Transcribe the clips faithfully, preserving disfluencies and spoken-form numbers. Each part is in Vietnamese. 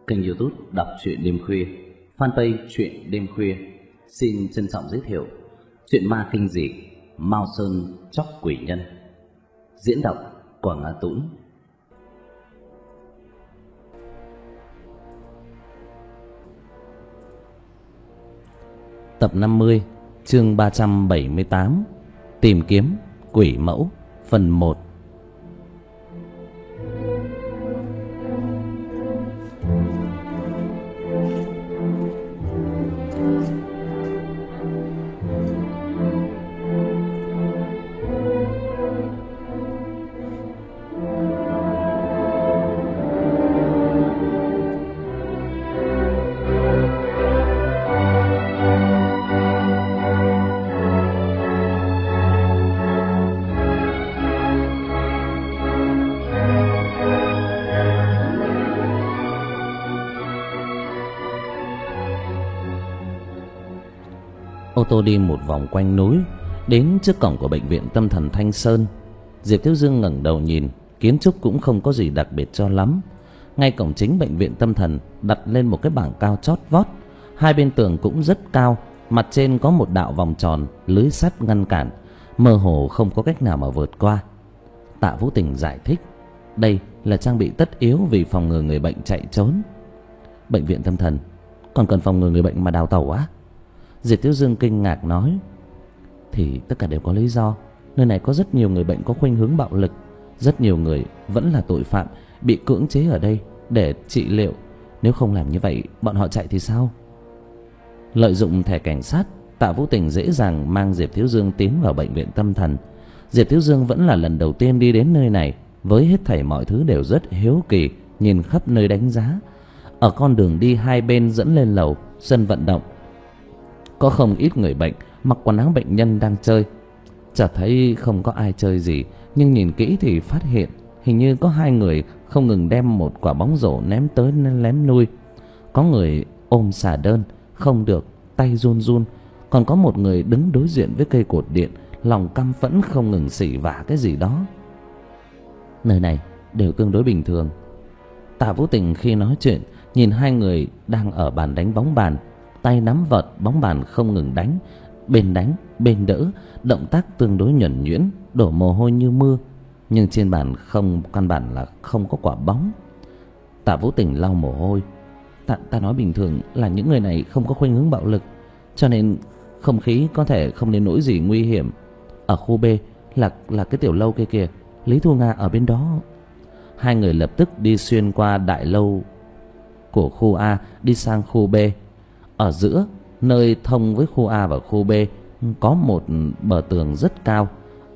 kênh YouTube Đọc truyện đêm khuya, fanpage truyện đêm khuya xin trân trọng giới thiệu truyện ma kinh dị Mao Sơn Chóc Quỷ Nhân. Diễn đọc Quảng Á Tũng. Tập năm mươi, chương ba trăm bảy mươi tám, Tìm kiếm quỷ mẫu, phần một. Ô tô đi một vòng quanh núi, đến trước cổng của bệnh viện tâm thần Thanh Sơn. Diệp Thiếu Dương ngẩng đầu nhìn, kiến trúc cũng không có gì đặc biệt cho lắm. Ngay cổng chính bệnh viện tâm thần đặt lên một cái bảng cao chót vót, hai bên tường cũng rất cao, mặt trên có một đạo vòng tròn lưới sắt ngăn cản, mơ hồ không có cách nào mà vượt qua. Tạ Vũ Tình giải thích, đây là trang bị tất yếu vì phòng ngừa người bệnh chạy trốn. Bệnh viện tâm thần còn cần phòng ngừa người bệnh mà đào tẩu á? Diệp Thiếu Dương kinh ngạc nói, thì tất cả đều có lý do. Nơi này có rất nhiều người bệnh có khuynh hướng bạo lực, rất nhiều người vẫn là tội phạm bị cưỡng chế ở đây để trị liệu. Nếu không làm như vậy, bọn họ chạy thì sao? Lợi dụng thẻ cảnh sát, Tạ Vũ Tình dễ dàng mang Diệp Thiếu Dương tiến vào bệnh viện tâm thần. Diệp Thiếu Dương vẫn là lần đầu tiên đi đến nơi này, với hết thảy mọi thứ đều rất hiếu kỳ, nhìn khắp nơi đánh giá. Ở con đường đi hai bên dẫn lên lầu sân vận động, có không ít người bệnh mặc quần áo bệnh nhân đang chơi. Chả thấy không có ai chơi gì, nhưng nhìn kỹ thì phát hiện hình như có hai người không ngừng đem một quả bóng rổ ném tới ném lui. Có người ôm xà đơn không được, tay run run. Còn có một người đứng đối diện với cây cột điện, lòng căm phẫn không ngừng xỉ vả cái gì đó. Nơi này đều tương đối bình thường. Tạ Vũ Tình khi nói chuyện nhìn hai người đang ở bàn đánh bóng bàn, tay nắm vợt bóng bàn không ngừng đánh, bên đánh bên đỡ, động tác tương đối nhuần nhuyễn, đổ mồ hôi như mưa. Nhưng trên bàn không, căn bản là không có quả bóng. Tạ Vũ Tình lau mồ hôi. Ta, ta nói bình thường là những người này không có khuynh hướng bạo lực, cho nên không khí có thể không đến nỗi gì nguy hiểm. Ở khu B là là cái tiểu lâu kia kìa, Lý Thu Nga ở bên đó. Hai người lập tức đi xuyên qua đại lâu của khu A, đi sang khu B. Ở giữa, nơi thông với khu A và khu B, có một bờ tường rất cao.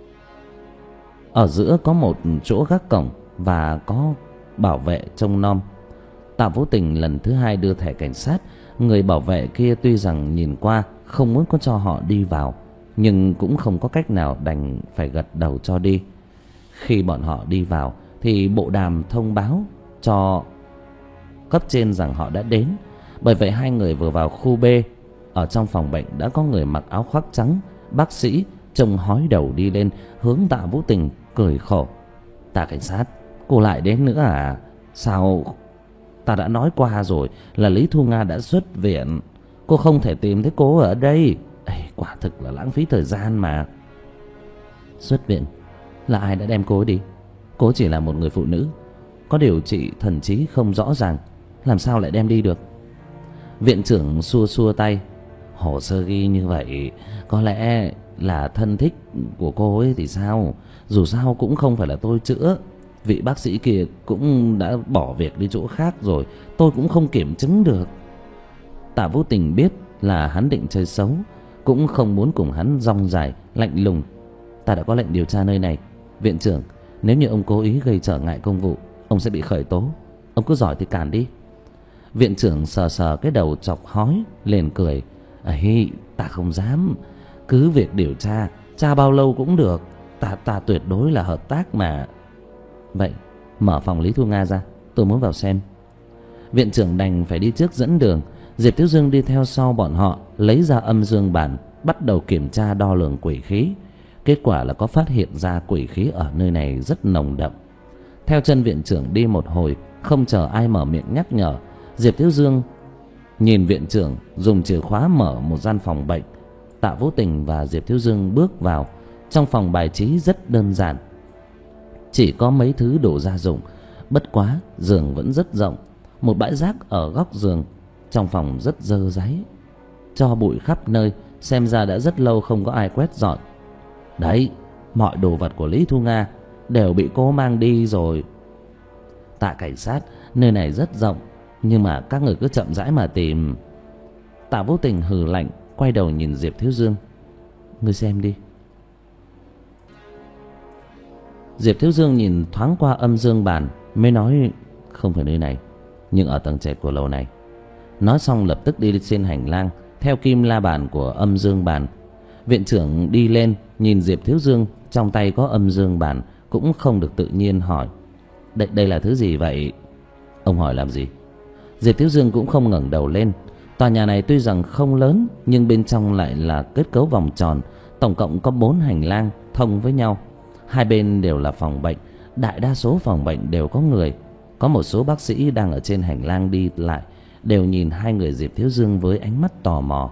Ở giữa có một chỗ gác cổng và có bảo vệ trông nom. Tạ Vũ Tình lần thứ hai đưa thẻ cảnh sát. Người bảo vệ kia tuy rằng nhìn qua không muốn có cho họ đi vào, nhưng cũng không có cách nào, đành phải gật đầu cho đi. Khi bọn họ đi vào thì bộ đàm thông báo cho cấp trên rằng họ đã đến. Bởi vậy hai người vừa vào khu B, ở trong phòng bệnh đã có người mặc áo khoác trắng, bác sĩ trông hói đầu đi lên, hướng Tạ Vũ Tình cười khổ. Tạ cảnh sát, cô lại đến nữa à? Sao? Ta đã nói qua rồi là Lý Thu Nga đã xuất viện, cô không thể tìm thấy cô ở đây. Ê, quả thực là lãng phí thời gian mà. Xuất viện? Là ai đã đem cô ấy đi? Cô chỉ là một người phụ nữ, có điều trị thần trí không rõ ràng, làm sao lại đem đi được? Viện trưởng xua xua tay. Hồ sơ ghi như vậy, có lẽ là thân thích của cô ấy thì sao? Dù sao cũng không phải là tôi chữa. Vị bác sĩ kia cũng đã bỏ việc đi chỗ khác rồi, tôi cũng không kiểm chứng được. Tạ Vũ Tình biết là hắn định chơi xấu, cũng không muốn cùng hắn rong dài, lạnh lùng. Ta đã có lệnh điều tra nơi này. Viện trưởng, nếu như ông cố ý gây trở ngại công vụ, ông sẽ bị khởi tố. Ông cứ giỏi thì cản đi. Viện trưởng sờ sờ cái đầu chọc hói, liền cười. Ấy, ta không dám. Cứ việc điều tra, tra bao lâu cũng được. Ta ta tuyệt đối là hợp tác mà. Vậy, mở phòng Lý Thu Nga ra, tôi muốn vào xem. Viện trưởng đành phải đi trước dẫn đường. Diệp Thiếu Dương đi theo sau bọn họ, lấy ra âm dương bản, bắt đầu kiểm tra đo lường quỷ khí. Kết quả là có phát hiện ra quỷ khí ở nơi này rất nồng đậm. Theo chân viện trưởng đi một hồi, không chờ ai mở miệng nhắc nhở, Diệp Thiếu Dương nhìn viện trưởng dùng chìa khóa mở một gian phòng bệnh. Tạ Vũ Tình và Diệp Thiếu Dương bước vào. Trong phòng bài trí rất đơn giản, chỉ có mấy thứ đồ gia dụng. Bất quá giường vẫn rất rộng. Một bãi rác ở góc giường. Trong phòng rất dơ dáy, tro bụi khắp nơi, xem ra đã rất lâu không có ai quét dọn. Đấy, mọi đồ vật của Lý Thu Nga đều bị cô mang đi rồi. Tạ cảnh sát, nơi này rất rộng, nhưng mà các người cứ chậm rãi mà tìm. Tạ Vũ Tình hừ lạnh, quay đầu nhìn Diệp Thiếu Dương. Ngươi xem đi. Diệp Thiếu Dương nhìn thoáng qua âm dương bàn, mới nói không phải nơi này, nhưng ở tầng trệt của lầu này. Nói xong lập tức đi trên hành lang theo kim la bàn của âm dương bàn. Viện trưởng đi lên nhìn Diệp Thiếu Dương trong tay có âm dương bàn, cũng không được tự nhiên hỏi: Đây, đây là thứ gì vậy? Ông hỏi làm gì? Diệp Thiếu Dương cũng không ngẩng đầu lên. Tòa nhà này tuy rằng không lớn, nhưng bên trong lại là kết cấu vòng tròn. Tổng cộng có bốn hành lang thông với nhau. Hai bên đều là phòng bệnh. Đại đa số phòng bệnh đều có người. Có một số bác sĩ đang ở trên hành lang đi lại, đều nhìn hai người Diệp Thiếu Dương với ánh mắt tò mò.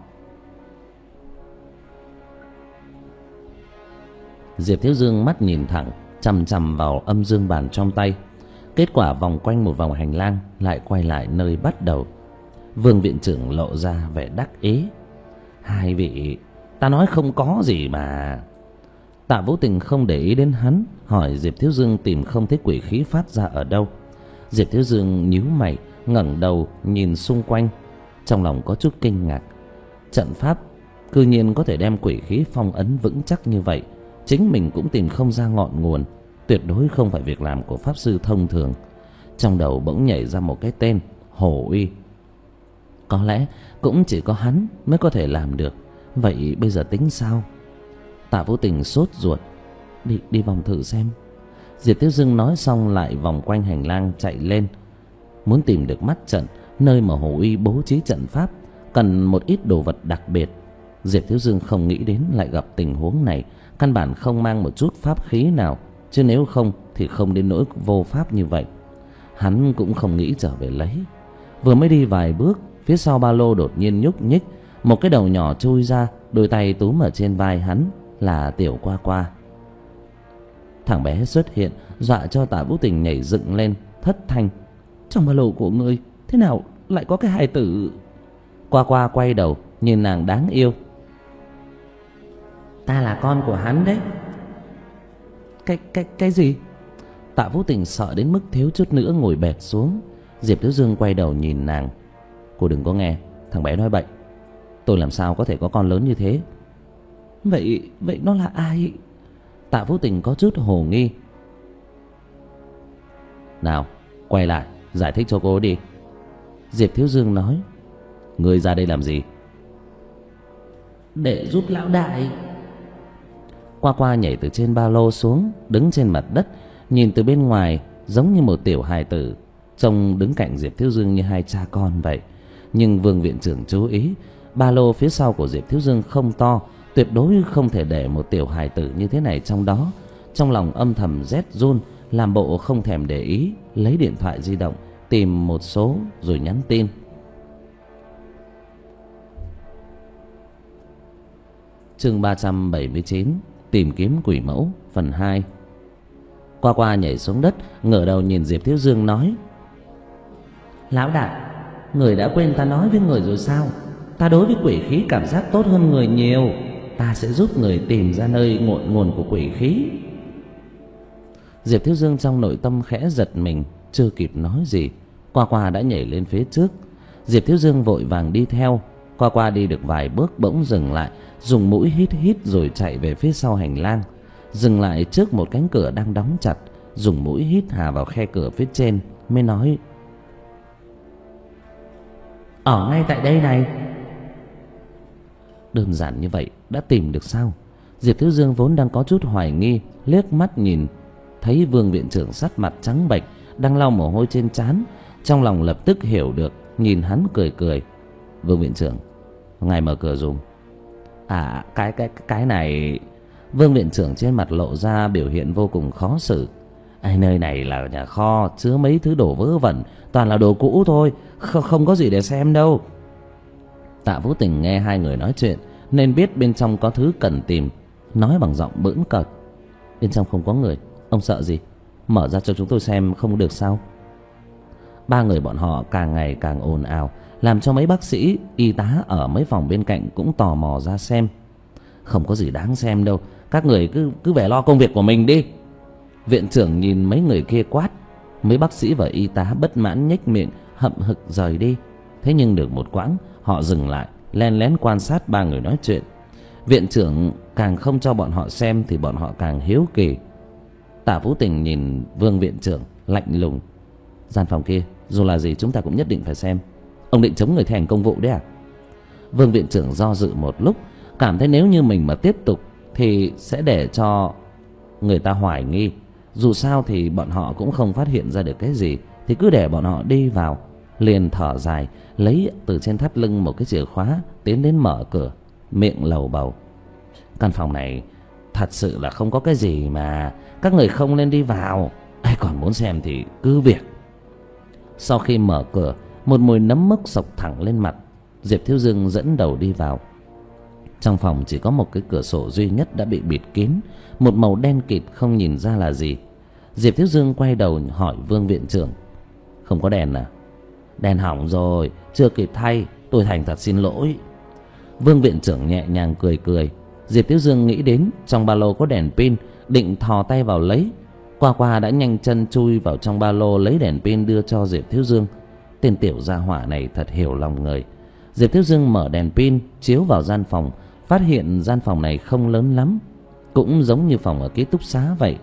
Diệp Thiếu Dương mắt nhìn thẳng, chằm chằm vào âm dương bàn trong tay. Kết quả vòng quanh một vòng hành lang, lại quay lại nơi bắt đầu. Vương viện trưởng lộ ra vẻ đắc ý. Hai vị, ta nói không có gì mà. Tạ Vũ Tình không để ý đến hắn, hỏi Diệp Thiếu Dương tìm không thấy quỷ khí phát ra ở đâu. Diệp Thiếu Dương nhíu mày, ngẩng đầu nhìn xung quanh, trong lòng có chút kinh ngạc. Trận pháp cư nhiên có thể đem quỷ khí phong ấn vững chắc như vậy, chính mình cũng tìm không ra ngọn nguồn. Tuyệt đối không phải việc làm của pháp sư thông thường. Trong đầu bỗng nhảy ra một cái tên: Hồ Uy. Có lẽ cũng chỉ có hắn mới có thể làm được. Vậy bây giờ tính sao? Tạ Vũ Tình sốt ruột. Đi, đi vòng thử xem. Diệp Thiếu Dương nói xong lại vòng quanh hành lang chạy lên. Muốn tìm được mắt trận, nơi mà Hồ Uy bố trí trận pháp, cần một ít đồ vật đặc biệt. Diệp Thiếu Dương không nghĩ đến lại gặp tình huống này. Căn bản không mang một chút pháp khí nào, chứ nếu không thì không đến nỗi vô pháp như vậy. Hắn cũng không nghĩ trở về lấy. Vừa mới đi vài bước, phía sau ba lô đột nhiên nhúc nhích, một cái đầu nhỏ chui ra, đôi tay túm ở trên vai hắn. Là Tiểu Qua Qua. Thằng bé xuất hiện, dọa cho Tạ Vũ Tình nhảy dựng lên, thất thanh: Trong ba lô của ngươi thế nào lại có cái hài tử? Qua Qua quay đầu nhìn nàng đáng yêu. Ta là con của hắn đấy. Cái cái cái gì? Tạ Vũ Tình sợ đến mức thiếu chút nữa ngồi bệt xuống. Diệp Thiếu Dương quay đầu nhìn nàng. Cô đừng có nghe thằng bé nói bậy. Tôi làm sao có thể có con lớn như thế? Vậy vậy nó là ai? Tạ Vũ Tình có chút hồ nghi. Nào, quay lại giải thích cho cô đi. Diệp Thiếu Dương nói. Ngươi ra đây làm gì? Để giúp lão đại. Qua Qua nhảy từ trên ba lô xuống, đứng trên mặt đất, nhìn từ bên ngoài giống như một tiểu hài tử, trông đứng cạnh Diệp Thiếu Dương như hai cha con vậy. Nhưng Vương viện trưởng chú ý, ba lô phía sau của Diệp Thiếu Dương không to, tuyệt đối không thể để một tiểu hài tử như thế này trong đó. Trong lòng âm thầm rét run, làm bộ không thèm để ý, lấy điện thoại di động tìm một số rồi nhắn tin. Chương ba trăm bảy mươi chín, tìm kiếm quỷ mẫu, phần hai. Qua Qua nhảy xuống đất, ngửa đầu nhìn Diệp Thiếu Dương nói: Lão đại, người đã quên ta nói với người rồi sao? Ta đối với quỷ khí cảm giác tốt hơn người nhiều. Ta sẽ giúp người tìm ra nơi ngọn nguồn của quỷ khí. Diệp Thiếu Dương trong nội tâm khẽ giật mình, chưa kịp nói gì, Qua Qua đã nhảy lên phía trước. Diệp Thiếu Dương vội vàng đi theo. Qua Qua đi được vài bước bỗng dừng lại, dùng mũi hít hít rồi chạy về phía sau hành lang. Dừng lại trước một cánh cửa đang đóng chặt, dùng mũi hít hà vào khe cửa phía trên, mới nói: Ở ngay tại đây này. Đơn giản như vậy đã tìm được sao? Diệp Thiếu Dương vốn đang có chút hoài nghi, liếc mắt nhìn thấy Vương viện trưởng sắc mặt trắng bệch, đang lau mồ hôi trên trán, trong lòng lập tức hiểu được, nhìn hắn cười cười: Vương viện trưởng, ngài mở cửa dùm. À, cái cái cái này. Vương viện trưởng trên mặt lộ ra biểu hiện vô cùng khó xử. Ai, nơi này là nhà kho chứa mấy thứ đồ vớ vẩn, toàn là đồ cũ thôi, Kh không có gì để xem đâu. Tạ Vũ Tình nghe hai người nói chuyện nên biết bên trong có thứ cần tìm, nói bằng giọng bỡn cợt: bên trong không có người, ông sợ gì? Mở ra cho chúng tôi xem không được sao? Ba người bọn họ càng ngày càng ồn ào, làm cho mấy bác sĩ, y tá ở mấy phòng bên cạnh cũng tò mò ra xem. Không có gì đáng xem đâu, các người cứ cứ về lo công việc của mình đi. Viện trưởng nhìn mấy người kia quát. Mấy bác sĩ và y tá bất mãn nhếch miệng hậm hực rời đi. Thế nhưng được một quãng, họ dừng lại, len lén quan sát ba người nói chuyện. Viện trưởng càng không cho bọn họ xem thì bọn họ càng hiếu kỳ. Tạ Vũ Tình nhìn Vương viện trưởng lạnh lùng: gian phòng kia dù là gì chúng ta cũng nhất định phải xem. Ông định chống người thi hành công vụ đấy à? Vương viện trưởng do dự một lúc, cảm thấy nếu như mình mà tiếp tục thì sẽ để cho người ta hoài nghi. Dù sao thì bọn họ cũng không phát hiện ra được cái gì, thì cứ để bọn họ đi vào. Liền thở dài, lấy từ trên thắt lưng một cái chìa khóa, tiến đến mở cửa, miệng lầu bầu: căn phòng này thật sự là không có cái gì mà, các người không nên đi vào. Ai còn muốn xem thì cứ việc. Sau khi mở cửa, một mùi nấm mốc xộc thẳng lên mặt. Diệp Thiếu Dương dẫn đầu đi vào. Trong phòng chỉ có một cái cửa sổ duy nhất đã bị bịt kín, một màu đen kịt không nhìn ra là gì. Diệp Thiếu Dương quay đầu hỏi Vương viện trưởng: không có đèn à? Đèn hỏng rồi, chưa kịp thay, tôi thành thật xin lỗi. Vương viện trưởng nhẹ nhàng cười cười. Diệp Thiếu Dương nghĩ đến trong ba lô có đèn pin, định thò tay vào lấy. Qua Qua đã nhanh chân chui vào trong ba lô lấy đèn pin đưa cho Diệp Thiếu Dương. Tên tiểu gia hỏa này thật hiểu lòng người. Diệp Thiếu Dương mở đèn pin chiếu vào gian phòng, phát hiện gian phòng này không lớn lắm, cũng giống như phòng ở ký túc xá vậy.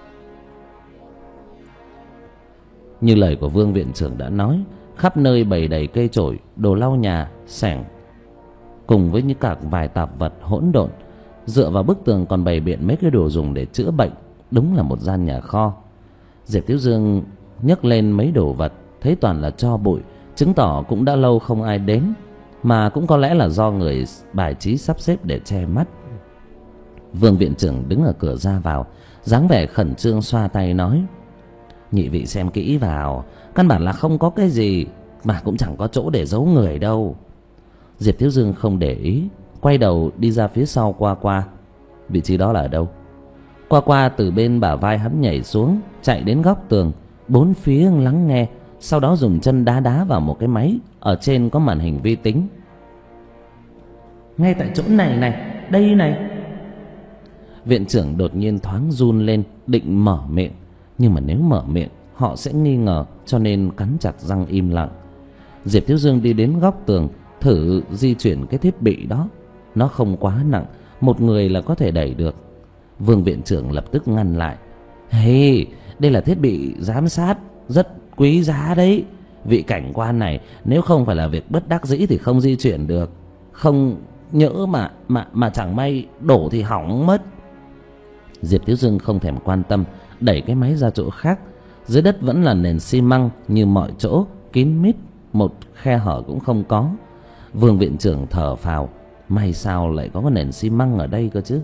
Như lời của Vương viện trưởng đã nói, khắp nơi bày đầy cây chổi, đồ lau nhà, xẻng, cùng với những cả vài tạp vật hỗn độn. Dựa vào bức tường còn bày biện mấy cái đồ dùng để chữa bệnh. Đúng là một gian nhà kho. Diệp Thiếu Dương nhấc lên mấy đồ vật, thấy toàn là tro bụi, chứng tỏ cũng đã lâu không ai đến, mà cũng có lẽ là do người bài trí sắp xếp để che mắt. Vương viện trưởng đứng ở cửa ra vào, dáng vẻ khẩn trương xoa tay nói: nhị vị xem kỹ vào, căn bản là không có cái gì, mà cũng chẳng có chỗ để giấu người đâu. Diệp Thiếu Dương không để ý, quay đầu đi ra phía sau Qua Qua. Vị trí đó là ở đâu? Qua Qua từ bên bả vai hắn nhảy xuống, chạy đến góc tường, bốn phía lắng nghe, sau đó dùng chân đá đá vào một cái máy ở trên có màn hình vi tính. Ngay tại chỗ này này, đây này. Viện trưởng đột nhiên thoáng run lên, định mở miệng, nhưng mà nếu mở miệng họ sẽ nghi ngờ, cho nên cắn chặt răng im lặng. Diệp Thiếu Dương đi đến góc tường, thử di chuyển cái thiết bị đó. Nó không quá nặng, một người là có thể đẩy được. Vương viện trưởng lập tức ngăn lại: hey, đây là thiết bị giám sát rất quý giá đấy. Vị cảnh quan này nếu không phải là việc bất đắc dĩ thì không di chuyển được. Không nhỡ mà mà mà chẳng may đổ thì hỏng mất. Diệp Thiếu Dương không thèm quan tâm, đẩy cái máy ra chỗ khác. Dưới đất vẫn là nền xi măng như mọi chỗ, kín mít, một khe hở cũng không có. Vương viện trưởng thở phào, may sao lại có cái nền xi măng ở đây cơ chứ.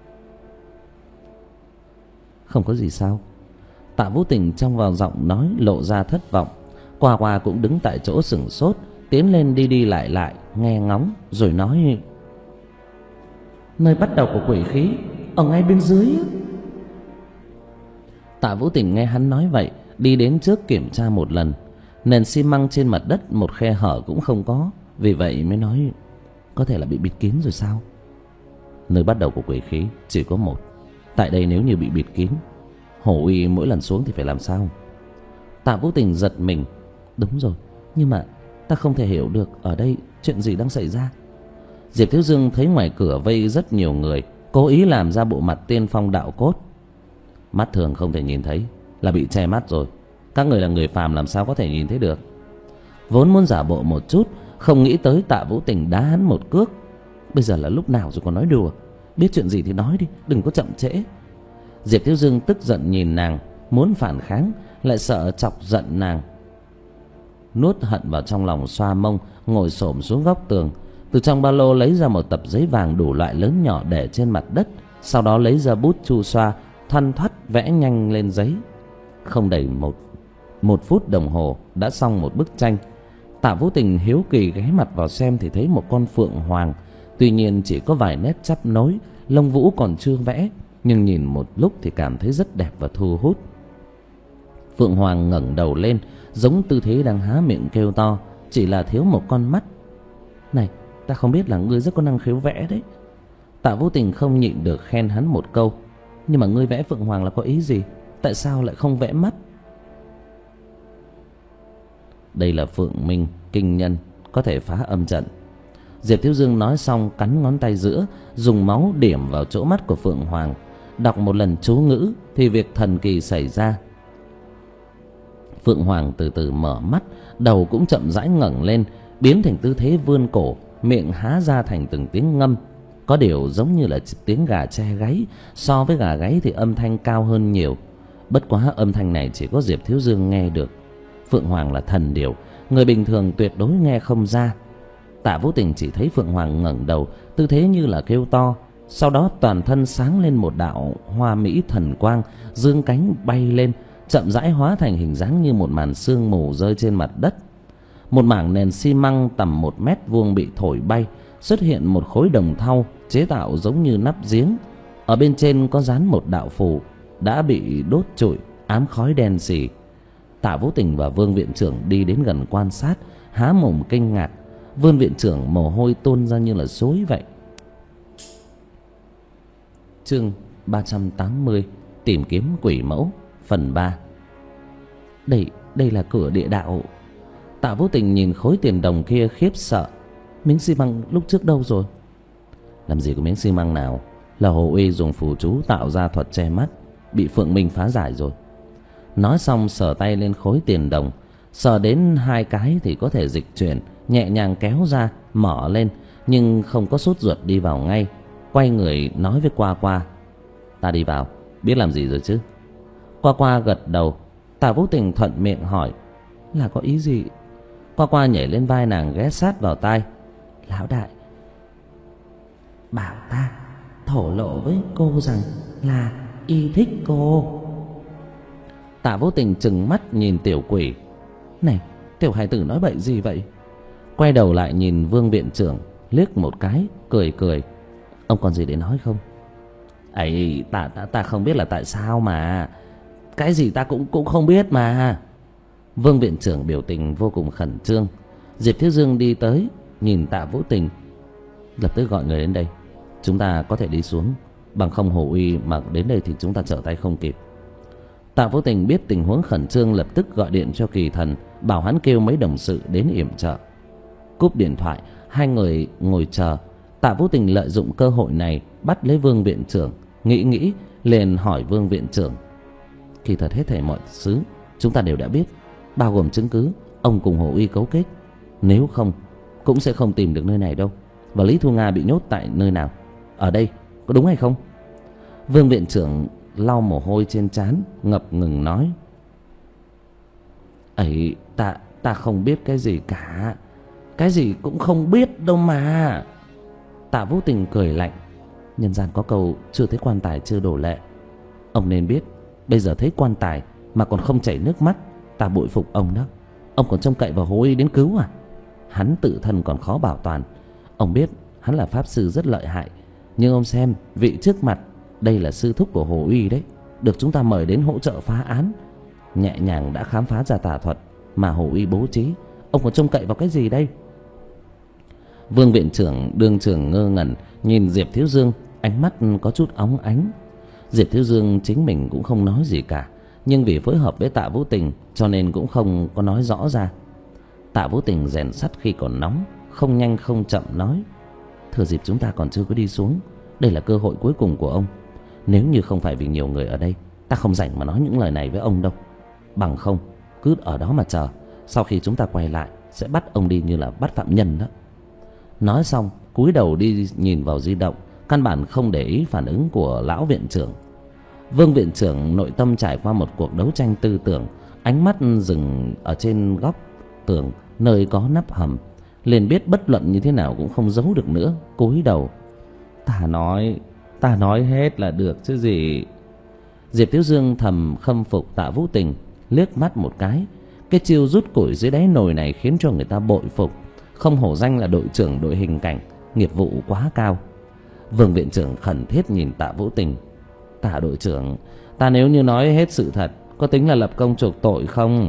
Không có gì sao? Tạ Vũ Tình trong vào giọng nói lộ ra thất vọng. Qua Qua cũng đứng tại chỗ sửng sốt, tiến lên đi đi lại lại nghe ngóng rồi nói: nơi bắt đầu của quỷ khí ở ngay bên dưới. Tạ Vũ Tình nghe hắn nói vậy, đi đến trước kiểm tra một lần. Nền xi măng trên mặt đất một khe hở cũng không có, vì vậy mới nói: có thể là bị bịt kín rồi sao? Nơi bắt đầu của quỷ khí chỉ có một. Tại đây nếu như bị bịt kín, Hổ Uy mỗi lần xuống thì phải làm sao? Tạ Vũ Tình giật mình. Đúng rồi, nhưng mà ta không thể hiểu được ở đây chuyện gì đang xảy ra. Diệp Thiếu Dương thấy ngoài cửa vây rất nhiều người, cố ý làm ra bộ mặt tiên phong đạo cốt. Mắt thường không thể nhìn thấy, là bị che mắt rồi. Các người là người phàm làm sao có thể nhìn thấy được. Vốn muốn giả bộ một chút, không nghĩ tới Tạ Vũ Tình đá hắn một cước. Bây giờ là lúc nào rồi còn nói đùa? Biết chuyện gì thì nói đi, đừng có chậm trễ. Diệp Thiếu Dương tức giận nhìn nàng, muốn phản kháng, lại sợ chọc giận nàng. Nuốt hận vào trong lòng, xoa mông, ngồi xổm xuống góc tường. Từ trong ba lô lấy ra một tập giấy vàng đủ loại lớn nhỏ để trên mặt đất. Sau đó lấy ra bút chu xoa, thoăn thoắt vẽ nhanh lên giấy. Không đầy một một phút đồng hồ đã xong một bức tranh. Tạ Vũ Tình hiếu kỳ ghé mặt vào xem thì thấy một con phượng hoàng, tuy nhiên chỉ có vài nét chắp nối, lông vũ còn chưa vẽ, nhưng nhìn một lúc thì cảm thấy rất đẹp và thu hút. Phượng hoàng ngẩng đầu lên, giống tư thế đang há miệng kêu to, chỉ là thiếu một con mắt. Này, ta không biết là ngươi rất có năng khiếu vẽ đấy. Tạ Vũ Tình không nhịn được khen hắn một câu. Nhưng mà ngươi vẽ phượng hoàng là có ý gì? Tại sao lại không vẽ mắt? Đây là phượng minh kinh nhân, có thể phá âm trận. Diệp Thiếu Dương nói xong cắn ngón tay giữa, dùng máu điểm vào chỗ mắt của phượng hoàng, đọc một lần chú ngữ thì việc thần kỳ xảy ra. Phượng hoàng từ từ mở mắt, đầu cũng chậm rãi ngẩng lên, biến thành tư thế vươn cổ, miệng há ra thành từng tiếng ngâm. Có điều giống như là tiếng gà tre gáy, so với gà gáy thì âm thanh cao hơn nhiều. Bất quá âm thanh này chỉ có Diệp Thiếu Dương nghe được. Phượng hoàng là thần điểu, người bình thường tuyệt đối nghe không ra. Tạ Vũ Tình chỉ thấy phượng hoàng ngẩng đầu, tư thế như là kêu to, sau đó toàn thân sáng lên một đạo hoa mỹ thần quang, dương cánh bay lên, chậm rãi hóa thành hình dáng như một màn sương mù rơi trên mặt đất. Một mảng nền xi măng tầm một mét vuông bị thổi bay, xuất hiện một khối đồng thau chế tạo giống như nắp giếng. Ở bên trên có dán một đạo phù đã bị đốt trụi, ám khói đen sì. Tạ Vũ Tình và Vương viện trưởng đi đến gần quan sát, há mồm kinh ngạc. Vương viện trưởng mồ hôi tuôn ra như là suối vậy. Chương ba trăm tám mươi, tìm kiếm quỷ mẫu, phần ba. Đây, đây là cửa địa đạo. Tạ Vũ Tình nhìn khối tiền đồng kia khiếp sợ. Miếng xi măng lúc trước đâu rồi? Làm gì có miếng xi măng nào, là Hồ Uy dùng phù chú tạo ra thuật che mắt, bị Phượng Minh phá giải rồi. Nói xong sờ tay lên khối tiền đồng, sờ đến hai cái thì có thể dịch chuyển, nhẹ nhàng kéo ra, mở lên, nhưng không có sốt ruột đi vào ngay. Quay người nói với Qua Qua, ta đi vào, biết làm gì rồi chứ? Qua Qua gật đầu. Tạ Vũ Tình thuận miệng hỏi, là có ý gì? Qua Qua nhảy lên vai nàng ghé sát vào tai. Lão đại bảo ta thổ lộ với cô rằng là y thích cô. Tạ Vũ Tình trừng mắt nhìn tiểu quỷ. Này, tiểu hài tử nói bậy gì vậy? Quay đầu lại nhìn Vương viện trưởng liếc một cái, cười cười. Ông còn gì để nói không? Ấy, ta, ta, ta không biết là tại sao mà. Cái gì ta cũng cũng không biết mà. Vương viện trưởng biểu tình vô cùng khẩn trương. Diệp Thiếu Dương đi tới, nhìn Tạ Vũ Tình. Lập tức gọi người đến đây, chúng ta có thể đi xuống, bằng không Hồ Uy mà đến đây thì chúng ta trở tay không kịp. Tạ Vũ Tình biết tình huống khẩn trương, lập tức gọi điện cho Kỳ Thần, bảo hắn kêu mấy đồng sự đến yểm trợ. Cúp điện thoại, hai người ngồi chờ. Tạ Vũ Tình lợi dụng cơ hội này bắt lấy Vương viện trưởng, nghĩ nghĩ liền hỏi Vương viện trưởng. Kỳ thật hết thảy mọi thứ chúng ta đều đã biết, bao gồm chứng cứ ông cùng Hồ Uy cấu kết. Nếu không cũng sẽ không tìm được nơi này đâu. Và Lý Thu Nga bị nhốt tại nơi nào? Ở đây, có đúng hay không? Vương viện trưởng lau mồ hôi trên trán, ngập ngừng nói. Ấy, ta ta không biết cái gì cả, cái gì cũng không biết đâu mà. Tạ Vũ Tình cười lạnh. Nhân gian có câu chưa thấy quan tài chưa đổ lệ. Ông nên biết, bây giờ thấy quan tài mà còn không chảy nước mắt, ta bội phục ông đó. Ông còn trông cậy vào Hồ Uy đến cứu à? Hắn tự thân còn khó bảo toàn. Ông biết hắn là pháp sư rất lợi hại, nhưng ông xem vị trước mặt, đây là sư thúc của Hồ Uy đấy, được chúng ta mời đến hỗ trợ phá án. Nhẹ nhàng đã khám phá ra tà thuật mà Hồ Uy bố trí, ông còn trông cậy vào cái gì đây? Vương viện trưởng đương trường ngơ ngẩn nhìn Diệp Thiếu Dương, ánh mắt có chút óng ánh. Diệp Thiếu Dương chính mình cũng không nói gì cả, nhưng vì phối hợp với Tạ Vũ Tình cho nên cũng không có nói rõ ra. Tạ Vũ Tình rèn sắt khi còn nóng, không nhanh không chậm nói. Thừa dịp chúng ta còn chưa có đi xuống, đây là cơ hội cuối cùng của ông. Nếu như không phải vì nhiều người ở đây, ta không rảnh mà nói những lời này với ông đâu. Bằng không, cứ ở đó mà chờ, sau khi chúng ta quay lại sẽ bắt ông đi như là bắt phạm nhân đó. Nói xong cúi đầu đi nhìn vào di động, căn bản không để ý phản ứng của lão viện trưởng. Vương viện trưởng nội tâm trải qua một cuộc đấu tranh tư tưởng, ánh mắt dừng ở trên góc tường nơi có nắp hầm, liền biết bất luận như thế nào cũng không giấu được nữa, cúi đầu. Ta nói, ta nói hết là được chứ gì. Diệp Thiếu Dương thầm khâm phục Tạ Vũ Tình, liếc mắt một cái. Cái chiêu rút củi dưới đáy nồi này khiến cho người ta bội phục. Không hổ danh là đội trưởng đội hình cảnh, nghiệp vụ quá cao. Vương viện trưởng khẩn thiết nhìn Tạ Vũ Tình. Tạ đội trưởng, ta nếu như nói hết sự thật, có tính là lập công chuộc tội không?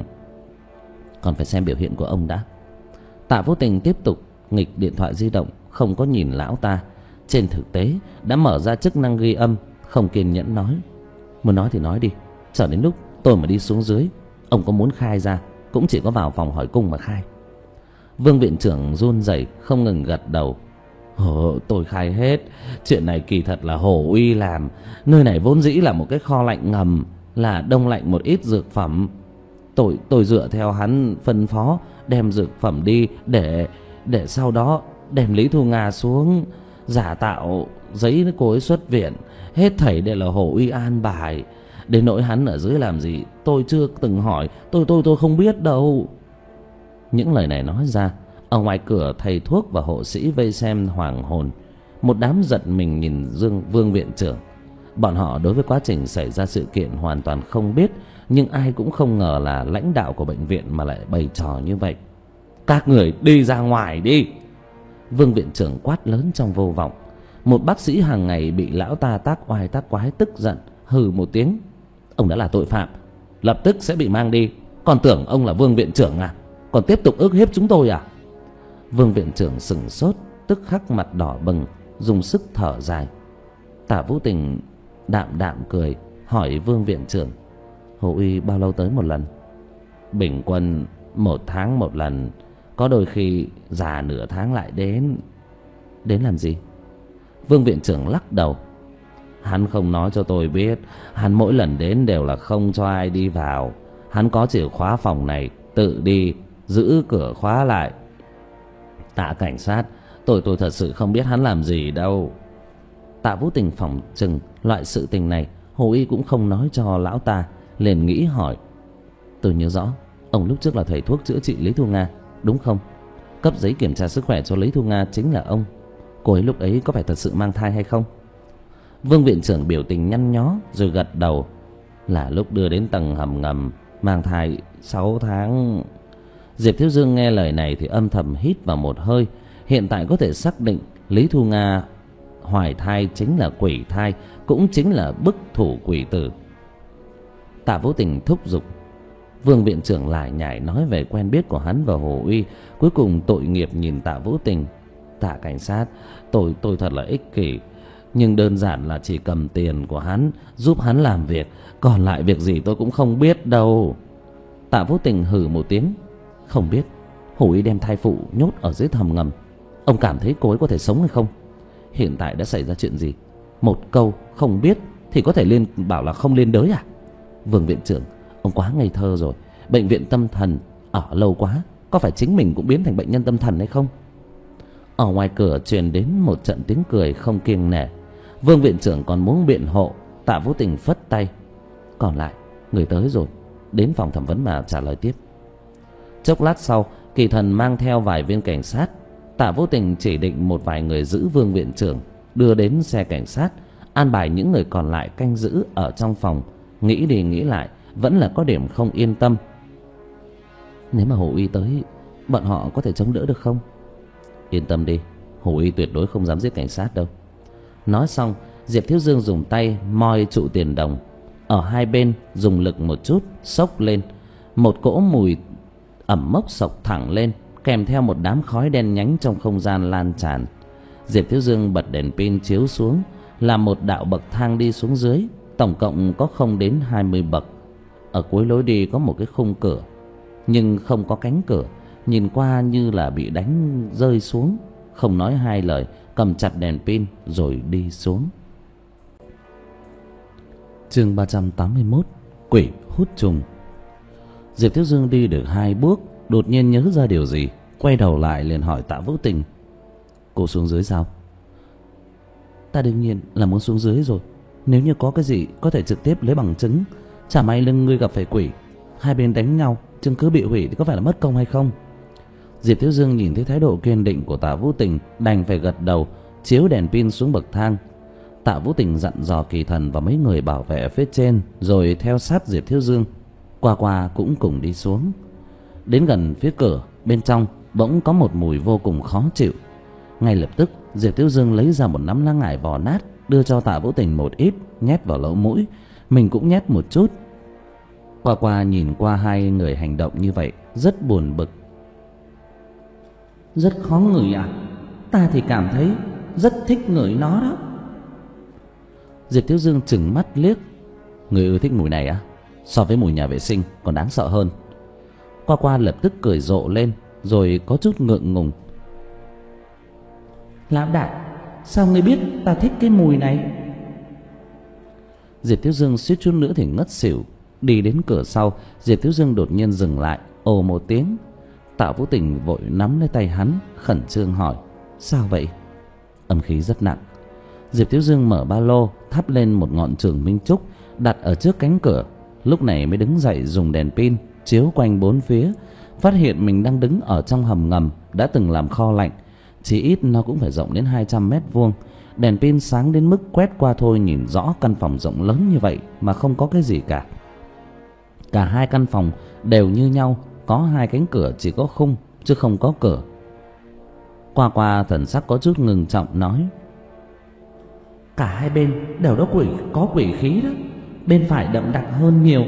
Còn phải xem biểu hiện của ông đã. Tạ Vũ Tình tiếp tục nghịch điện thoại di động, không có nhìn lão ta. Trên thực tế đã mở ra chức năng ghi âm, không kiên nhẫn nói. Muốn nói thì nói đi, chờ đến lúc tôi mà đi xuống dưới, ông có muốn khai ra cũng chỉ có vào phòng hỏi cung mà khai. Vương viện trưởng run rẩy không ngừng gật đầu. Ồ, tôi khai hết. Chuyện này kỳ thật là Hồ Uy làm. Nơi này vốn dĩ là một cái kho lạnh ngầm, là đông lạnh một ít dược phẩm. Tôi tôi dựa theo hắn phân phó đem dược phẩm đi để để sau đó đem Lý Thu Nga xuống, giả tạo giấy cô ấy xuất viện. Hết thảy đều là Hồ Uy an bài. Đến nỗi hắn ở dưới làm gì tôi chưa từng hỏi, tôi tôi tôi không biết đâu. Những lời này nói ra, ở ngoài cửa thầy thuốc và hộ sĩ vây xem hoàng hồn. Một đám giật mình nhìn Dương Vương viện trưởng. Bọn họ đối với quá trình xảy ra sự kiện hoàn toàn không biết, nhưng ai cũng không ngờ là lãnh đạo của bệnh viện mà lại bày trò như vậy. Các người đi ra ngoài đi! Vương viện trưởng quát lớn trong vô vọng. Một bác sĩ hàng ngày bị lão ta tác oai tác quái tức giận, hừ một tiếng. Ông đã là tội phạm, lập tức sẽ bị mang đi. Còn tưởng ông là Vương viện trưởng à? Còn tiếp tục ức hiếp chúng tôi à? Vương viện trưởng sững sốt, tức khắc mặt đỏ bừng, dùng sức thở dài. Tạ Vũ Tình đạm đạm cười, hỏi Vương viện trưởng: Hồ Uy bao lâu tới một lần? Bình quân một tháng một lần, có đôi khi già nửa tháng lại đến. Đến làm gì? Vương viện trưởng lắc đầu. Hắn không nói cho tôi biết. Hắn mỗi lần đến đều là không cho ai đi vào. Hắn có chìa khóa phòng này, tự đi giữ cửa khóa lại. Tạ cảnh sát, tôi tôi thật sự không biết hắn làm gì đâu. Tạ Vũ Tình phỏng chừng loại sự tình này Hồ Y cũng không nói cho lão ta, liền nghĩ hỏi: Tôi nhớ rõ ông lúc trước là thầy thuốc chữa trị Lý Thu Nga, đúng không? Cấp giấy kiểm tra sức khỏe cho Lý Thu Nga chính là ông. Cô ấy lúc ấy có phải thật sự mang thai hay không? Vương viện trưởng biểu tình nhăn nhó rồi gật đầu. Là lúc đưa đến tầng hầm ngầm, mang thai sáu tháng. Diệp Thiếu Dương nghe lời này thì âm thầm hít vào một hơi. Hiện tại có thể xác định Lý Thu Nga hoài thai chính là quỷ thai, cũng chính là bức thủ quỷ tử. Tạ Vũ Tình thúc giục. Vương viện trưởng lại nhảy nói về quen biết của hắn và Hồ Uy. Cuối cùng tội nghiệp nhìn Tạ Vũ Tình. Tạ cảnh sát, tôi tôi thật là ích kỷ, nhưng đơn giản là chỉ cầm tiền của hắn, giúp hắn làm việc, còn lại việc gì tôi cũng không biết đâu. Tạ Vũ Tình hừ một tiếng. Không biết? Hồ Uy đem thai phụ nhốt ở dưới hầm ngầm, ông cảm thấy cô ấy có thể sống hay không? Hiện tại đã xảy ra chuyện gì? Một câu không biết thì có thể liên bảo là không liên đới à? Vương viện trưởng, ông quá ngây thơ rồi. Bệnh viện tâm thần ở lâu quá, có phải chính mình cũng biến thành bệnh nhân tâm thần hay không? Ở ngoài cửa truyền đến một trận tiếng cười không kiêng nể. Vương viện trưởng còn muốn biện hộ, Tạ Vũ Tình phất tay. Còn lại, người tới rồi, đến phòng thẩm vấn mà trả lời tiếp. Chốc lát sau, Kỳ Thần mang theo vài viên cảnh sát. Tạ Vũ Tình chỉ định một vài người giữ Vương viện trưởng, đưa đến xe cảnh sát, an bài những người còn lại canh giữ ở trong phòng. Nghĩ đi nghĩ lại, vẫn là có điểm không yên tâm. Nếu mà Hồ Uy tới, bọn họ có thể chống đỡ được không? Yên tâm đi, Hồ Uy tuyệt đối không dám giết cảnh sát đâu. Nói xong, Diệp Thiếu Dương dùng tay moi trụ tiền đồng, ở hai bên dùng lực một chút xốc lên. Một cỗ mùi ẩm mốc xộc thẳng lên, kèm theo một đám khói đen nhánh trong không gian lan tràn. Diệp Thiếu Dương bật đèn pin chiếu xuống, làm một đạo bậc thang đi xuống dưới. Tổng cộng có không đến hai mươi bậc. Ở cuối lối đi có một cái khung cửa, nhưng không có cánh cửa, nhìn qua như là bị đánh rơi xuống. Không nói hai lời, cầm chặt đèn pin rồi đi xuống. Chương ba trăm tám mươi mốt. Quỷ hút trùng. Diệp Thiếu Dương đi được hai bước, đột nhiên nhớ ra điều gì, quay đầu lại liền hỏi Tạ Vũ Tình: Cô xuống dưới sao? Ta đương nhiên là muốn xuống dưới rồi. Nếu như có cái gì có thể trực tiếp lấy bằng chứng. Chả may lưng ngươi gặp phải quỷ, hai bên đánh nhau, chứng cứ bị hủy thì có phải là mất công hay không? Diệp Thiếu Dương nhìn thấy thái độ kiên định của Tạ Vũ Tình, đành phải gật đầu, chiếu đèn pin xuống bậc thang. Tạ Vũ Tình dặn dò Kỳ Thần và mấy người bảo vệ ở phía trên, rồi theo sát Diệp Thiếu Dương. Qua Qua cũng cùng đi xuống. Đến gần phía cửa bên trong, bỗng có một mùi vô cùng khó chịu. Ngay lập tức Diệp Thiếu Dương lấy ra một nắm lá ngải vò nát, đưa cho Tạ Vũ Tình một ít, nhét vào lỗ mũi. Mình cũng nhét một chút. Qua Qua nhìn qua hai người hành động như vậy, rất buồn bực. Rất khó ngửi à? Ta thì cảm thấy rất thích ngửi nó đó. Diệp Thiếu Dương trừng mắt liếc. Người ưa thích mùi này á? So với mùi nhà vệ sinh còn đáng sợ hơn. Qua Qua lập tức cười rộ lên, rồi có chút ngượng ngùng. Lão đại, sao ngươi biết ta thích cái mùi này? Diệp Thiếu Dương suýt chút nữa thì ngất xỉu. Đi đến cửa sau, Diệp Thiếu Dương đột nhiên dừng lại, ồ một tiếng. Tạ Vũ Tình vội nắm lấy tay hắn, khẩn trương hỏi: sao vậy? Âm khí rất nặng. Diệp Thiếu Dương mở ba lô, thắp lên một ngọn trường minh trúc, đặt ở trước cánh cửa. Lúc này mới đứng dậy dùng đèn pin chiếu quanh bốn phía, phát hiện mình đang đứng ở trong hầm ngầm đã từng làm kho lạnh. Chỉ ít nó cũng phải rộng đến hai trăm mét vuông. Đèn pin sáng đến mức quét qua thôi nhìn rõ căn phòng rộng lớn như vậy mà không có cái gì cả. Cả hai căn phòng đều như nhau, có hai cánh cửa chỉ có khung chứ không có cửa. Qua Qua thần sắc có chút ngừng trọng nói: cả hai bên đều có quỷ, có quỷ khí đó. Bên phải đậm đặc hơn nhiều.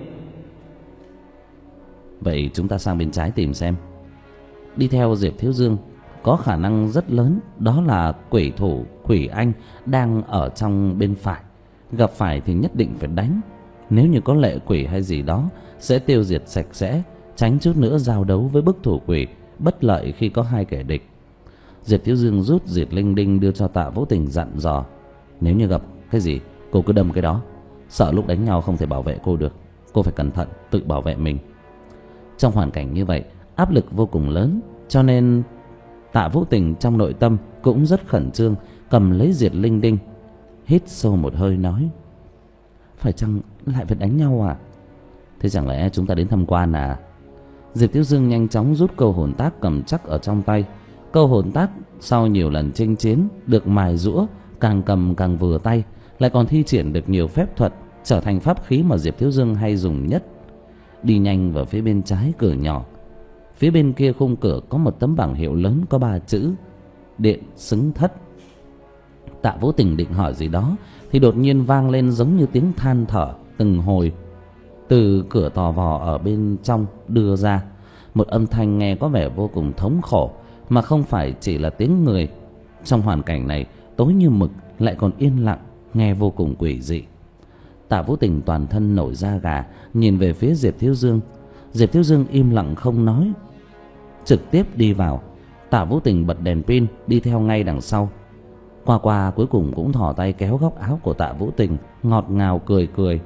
Vậy chúng ta sang bên trái tìm xem. Đi theo Diệp Thiếu Dương, có khả năng rất lớn đó là quỷ thủ Quỷ Anh đang ở trong bên phải. Gặp phải thì nhất định phải đánh. Nếu như có lệ quỷ hay gì đó sẽ tiêu diệt sạch sẽ, tránh chút nữa giao đấu với bức thủ quỷ, bất lợi khi có hai kẻ địch. Diệp Thiếu Dương rút diệt linh đinh đưa cho Tạ Vũ Tình, dặn dò: nếu như gặp cái gì cô cứ đâm cái đó. Sợ lúc đánh nhau không thể bảo vệ cô được, cô phải cẩn thận tự bảo vệ mình. Trong hoàn cảnh như vậy, áp lực vô cùng lớn, cho nên Tạ Vũ Tình trong nội tâm cũng rất khẩn trương, cầm lấy diệt linh đinh, hít sâu một hơi nói: phải chăng lại phải đánh nhau à? Thế chẳng lẽ chúng ta đến tham quan à? Diệp Thiếu Dương nhanh chóng rút câu hồn tác cầm chắc ở trong tay. Câu hồn tác sau nhiều lần chinh chiến được mài giũa, càng cầm càng vừa tay, lại còn thi triển được nhiều phép thuật, trở thành pháp khí mà Diệp Thiếu Dương hay dùng nhất. Đi nhanh vào phía bên trái cửa nhỏ. Phía bên kia khung cửa có một tấm bảng hiệu lớn có ba chữ: Điện Xứng Thất. Tạ Vũ Tình định hỏi gì đó thì đột nhiên vang lên giống như tiếng than thở từng hồi từ cửa tò vò ở bên trong đưa ra. Một âm thanh nghe có vẻ vô cùng thống khổ, mà không phải chỉ là tiếng người. Trong hoàn cảnh này tối như mực lại còn yên lặng, nghe vô cùng quỷ dị. Tạ Vũ Tình toàn thân nổi da gà, nhìn về phía Diệp Thiếu Dương. Diệp Thiếu Dương im lặng không nói, trực tiếp đi vào. Tạ Vũ Tình bật đèn pin đi theo ngay đằng sau. Qua Qua cuối cùng cũng thò tay kéo góc áo của Tạ Vũ Tình, ngọt ngào cười cười: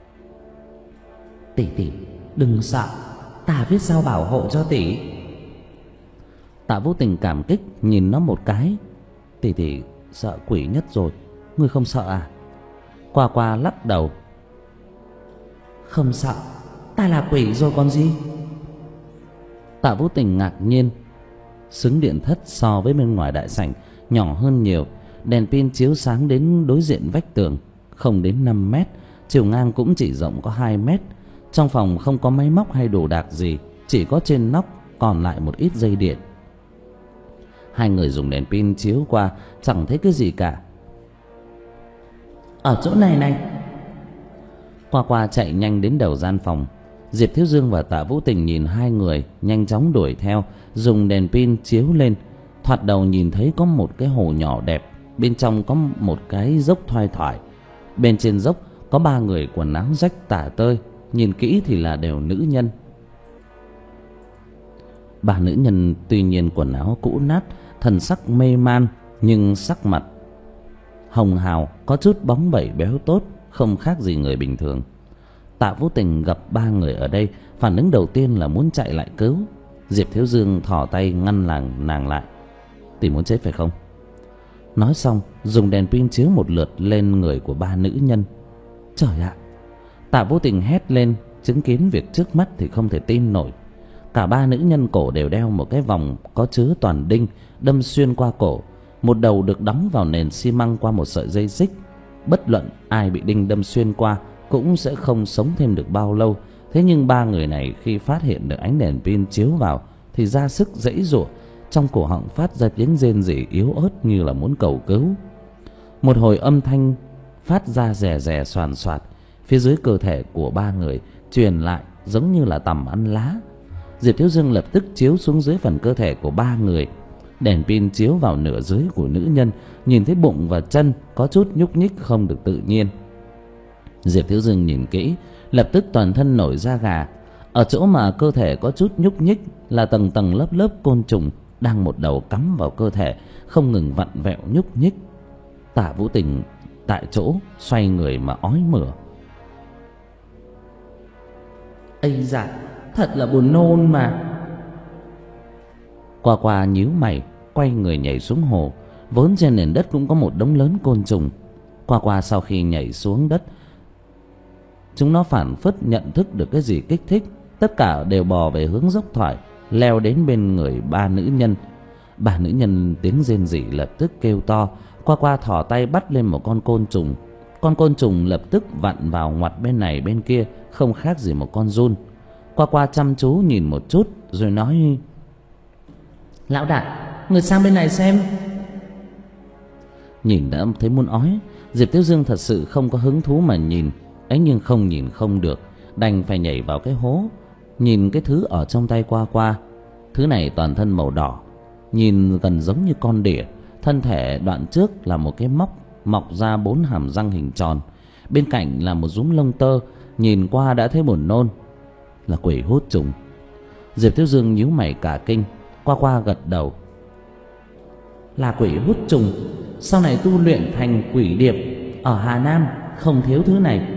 tỷ tỷ đừng sợ, ta viết sao bảo hộ cho tỷ. Tạ Vũ Tình cảm kích nhìn nó một cái: tỷ tỷ sợ quỷ nhất rồi, ngươi không sợ à? Qua Qua lắc đầu: không sợ, ta là quỷ rồi còn gì. Tạ Vũ Tình ngạc nhiên. Xứng điện thất so với bên ngoài đại sảnh nhỏ hơn nhiều. Đèn pin chiếu sáng đến đối diện vách tường, không đến năm mét, chiều ngang cũng chỉ rộng có hai mét. Trong phòng không có máy móc hay đồ đạc gì, chỉ có trên nóc còn lại một ít dây điện. Hai người dùng đèn pin chiếu qua chẳng thấy cái gì cả. Ở chỗ này này. Qua Qua chạy nhanh đến đầu gian phòng. Diệp Thiếu Dương và Tạ Vũ Tình nhìn hai người, nhanh chóng đuổi theo, dùng đèn pin chiếu lên. Thoạt đầu nhìn thấy có một cái hồ nhỏ đẹp, bên trong có một cái dốc thoai thoải. Bên trên dốc có ba người quần áo rách tả tơi, nhìn kỹ thì là đều nữ nhân. Ba nữ nhân tuy nhiên quần áo cũ nát, thần sắc mê man, nhưng sắc mặt hồng hào, có chút bóng bẩy béo tốt, không khác gì người bình thường. Tạ Vũ Tình gặp ba người ở đây, phản ứng đầu tiên là muốn chạy lại cứu. Diệp Thiếu Dương thò tay ngăn làng nàng lại: tỷ muốn chết phải không? Nói xong dùng đèn pin chiếu một lượt lên người của ba nữ nhân. Trời ạ! Tạ Vũ Tình hét lên, chứng kiến việc trước mắt thì không thể tin nổi. Cả ba nữ nhân cổ đều đeo một cái vòng có chứa toàn đinh đâm xuyên qua cổ, một đầu được đóng vào nền xi măng qua một sợi dây xích, bất luận ai bị đinh đâm xuyên qua cũng sẽ không sống thêm được bao lâu. Thế nhưng ba người này khi phát hiện được ánh đèn pin chiếu vào thì ra sức giãy giụa, trong cổ họng phát ra tiếng rên rỉ yếu ớt như là muốn cầu cứu. Một hồi âm thanh phát ra rè rè xoàn xoạt phía dưới cơ thể của ba người truyền lại giống như là tằm ăn lá. Diệp Thiếu Dương lập tức chiếu xuống dưới phần cơ thể của ba người. Đèn pin chiếu vào nửa dưới của nữ nhân, nhìn thấy bụng và chân có chút nhúc nhích không được tự nhiên. Diệp Thiếu Dương nhìn kỹ, lập tức toàn thân nổi da gà. Ở chỗ mà cơ thể có chút nhúc nhích là tầng tầng lớp lớp côn trùng đang một đầu cắm vào cơ thể, không ngừng vặn vẹo nhúc nhích. Tạ Vũ Tình tại chỗ xoay người mà ói mửa. Ây dạ, thật là buồn nôn mà. Qua Qua nhíu mày, quay người nhảy xuống hồ. Vốn trên nền đất cũng có một đống lớn côn trùng. Qua Qua sau khi nhảy xuống đất, chúng nó phảng phất nhận thức được cái gì kích thích, tất cả đều bò về hướng dốc thoải, leo đến bên người ba nữ nhân. Ba nữ nhân tiếng rên rỉ lập tức kêu to. Qua Qua thò tay bắt lên một con côn trùng. Con côn trùng lập tức vặn vào ngoặt bên này bên kia, không khác gì một con giun. Qua Qua chăm chú nhìn một chút rồi nói: Lão đại, người sang bên này xem. Nhìn đã thấy muốn ói. Diệp Thiếu Dương thật sự không có hứng thú mà nhìn ấy, nhưng không nhìn không được, đành phải nhảy vào cái hố, nhìn cái thứ ở trong tay Qua Qua. Thứ này toàn thân màu đỏ, nhìn gần giống như con đỉa. Thân thể đoạn trước là một cái móc mọc ra bốn hàm răng hình tròn, bên cạnh là một dúm lông tơ, nhìn qua đã thấy buồn nôn. Là quỷ hút trùng. Diệp Thiếu Dương nhíu mày cả kinh. Qua Qua gật đầu. Là quỷ hút trùng. Sau này tu luyện thành quỷ điệp ở Hà Nam không thiếu thứ này.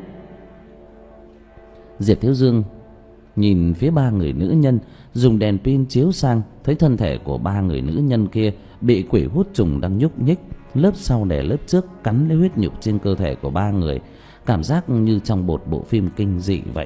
Diệp Thiếu Dương nhìn phía ba người nữ nhân, dùng đèn pin chiếu sang, thấy thân thể của ba người nữ nhân kia bị quỷ hút trùng đang nhúc nhích, lớp sau đè lớp trước, cắn lấy huyết nhục trên cơ thể của ba người, cảm giác như trong một bộ phim kinh dị vậy.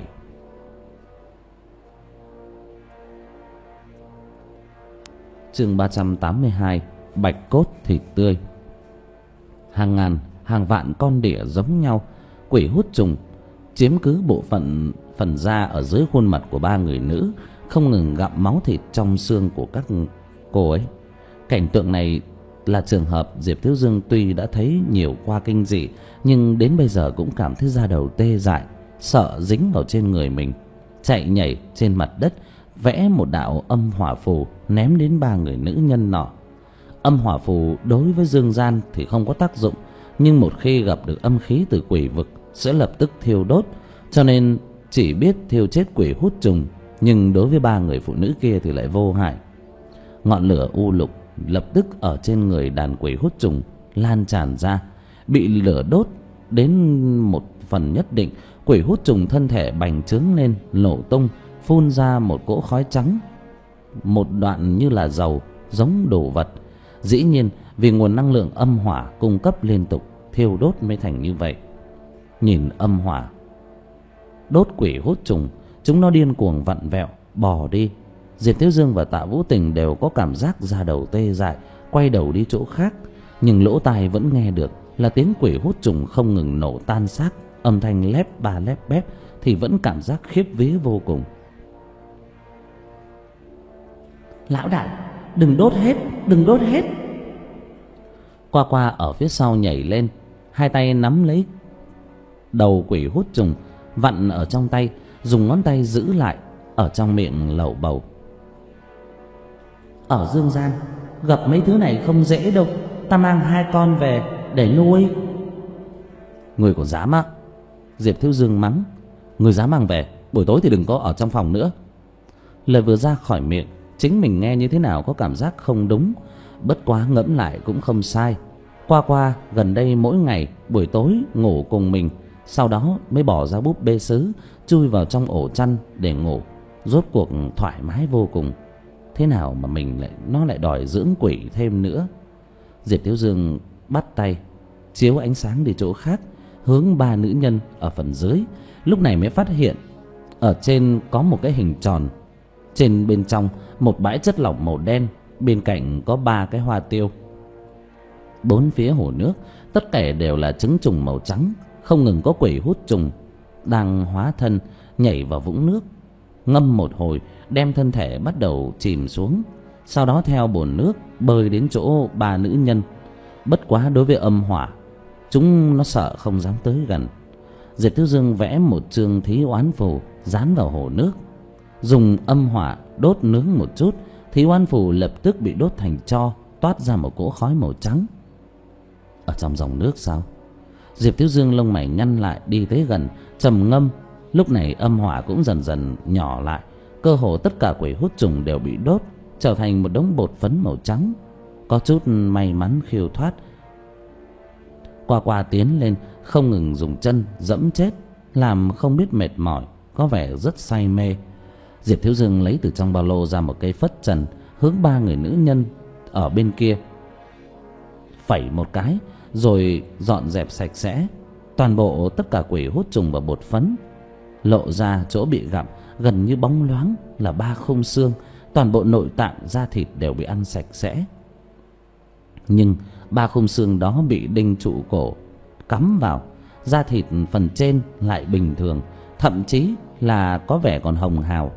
Chương ba trăm tám mươi hai, bạch cốt thịt tươi. Hàng ngàn, hàng vạn con đỉa giống nhau, quỷ hút trùng chiếm cứ bộ phận phần da ở dưới khuôn mặt của ba người nữ, không ngừng gặm máu thịt trong xương của các cô ấy. Cảnh tượng này là trường hợp Diệp Thiếu Dương tuy đã thấy nhiều qua kinh dị, nhưng đến bây giờ cũng cảm thấy da đầu tê dại, sợ dính vào trên người mình. Chạy nhảy trên mặt đất, vẽ một đạo âm hỏa phù ném đến ba người nữ nhân nọ. Âm hỏa phù đối với dương gian thì không có tác dụng, nhưng một khi gặp được âm khí từ quỷ vực sẽ lập tức thiêu đốt, cho nên chỉ biết thiêu chết quỷ hút trùng, nhưng đối với ba người phụ nữ kia thì lại vô hại. Ngọn lửa u lục lập tức ở trên người đàn quỷ hút trùng lan tràn ra, bị lửa đốt đến một phần nhất định, quỷ hút trùng thân thể bành trướng lên, nổ tung, phun ra một cỗ khói trắng, một đoạn như là dầu, giống đồ vật. Dĩ nhiên vì nguồn năng lượng âm hỏa cung cấp liên tục, thiêu đốt mới thành như vậy. Nhìn âm hỏa đốt quỷ hút trùng, chúng nó điên cuồng vặn vẹo bò đi. Diệp Thiếu Dương và Tạ Vũ Tình đều có cảm giác da đầu tê dại, quay đầu đi chỗ khác, nhưng lỗ tai vẫn nghe được là tiếng quỷ hút trùng không ngừng nổ tan xác, âm thanh lép ba lép bép thì vẫn cảm giác khiếp vía vô cùng. Lão đại, đừng đốt hết, đừng đốt hết. Qua Qua ở phía sau nhảy lên, hai tay nắm lấy đầu quỷ hút trùng, vặn ở trong tay, dùng ngón tay giữ lại, ở trong miệng lẩm bẩm: Ở dương gian gặp mấy thứ này không dễ đâu, ta mang hai con về để nuôi. Người còn dám á? Diệp Thiếu Dương mắng. Người dám mang về, buổi tối thì đừng có ở trong phòng nữa. Lời vừa ra khỏi miệng, chính mình nghe như thế nào có cảm giác không đúng, bất quá ngẫm lại cũng không sai. Qua Qua gần đây mỗi ngày buổi tối ngủ cùng mình, sau đó mới bỏ ra búp bê sứ chui vào trong ổ chăn để ngủ, rốt cuộc thoải mái vô cùng. Thế nào mà mình lại nó lại đòi dưỡng quỷ thêm nữa. Diệp Thiếu Dương bắt tay chiếu ánh sáng đi chỗ khác, hướng ba nữ nhân ở phần dưới, lúc này mới phát hiện ở trên có một cái hình tròn, trên bên trong một bãi chất lỏng màu đen, bên cạnh có ba cái hoa tiêu. Bốn phía hồ nước Tất cả đều là trứng trùng màu trắng. Không ngừng có quỷ hút trùng đang hóa thân nhảy vào vũng nước, ngâm một hồi đem thân thể bắt đầu chìm xuống. Sau đó theo bồn nước bơi đến chỗ ba nữ nhân. Bất quá đối với âm hỏa, chúng nó sợ không dám tới gần. Diệp Thiếu Dương vẽ một chương thí oán phù dán vào hồ nước, dùng âm hỏa đốt nướng một chút. Thí oán phù lập tức bị đốt thành tro, toát ra một cỗ khói màu trắng. Ở trong dòng nước sao? Diệp Thiếu Dương lông mày nhăn lại, đi tới gần trầm ngâm. Lúc này âm hỏa cũng dần dần nhỏ lại, cơ hồ tất cả quỷ hút trùng đều bị đốt trở thành một đống bột phấn màu trắng. Có chút may mắn khiêu thoát. Qua qua tiến lên, không ngừng dùng chân dẫm chết, làm không biết mệt mỏi, có vẻ rất say mê. Diệp Thiếu Dương lấy từ trong ba lô ra một cây phất trần, hướng ba người nữ nhân ở bên kia phẩy một cái, rồi dọn dẹp sạch sẽ toàn bộ tất cả quỷ hút trùng và bột phấn. Lộ ra chỗ bị gặm gần như bóng loáng là ba khung xương, toàn bộ nội tạng da thịt đều bị ăn sạch sẽ. Nhưng ba khung xương đó bị đinh trụ cổ cắm vào, da thịt phần trên lại bình thường, thậm chí là có vẻ còn hồng hào.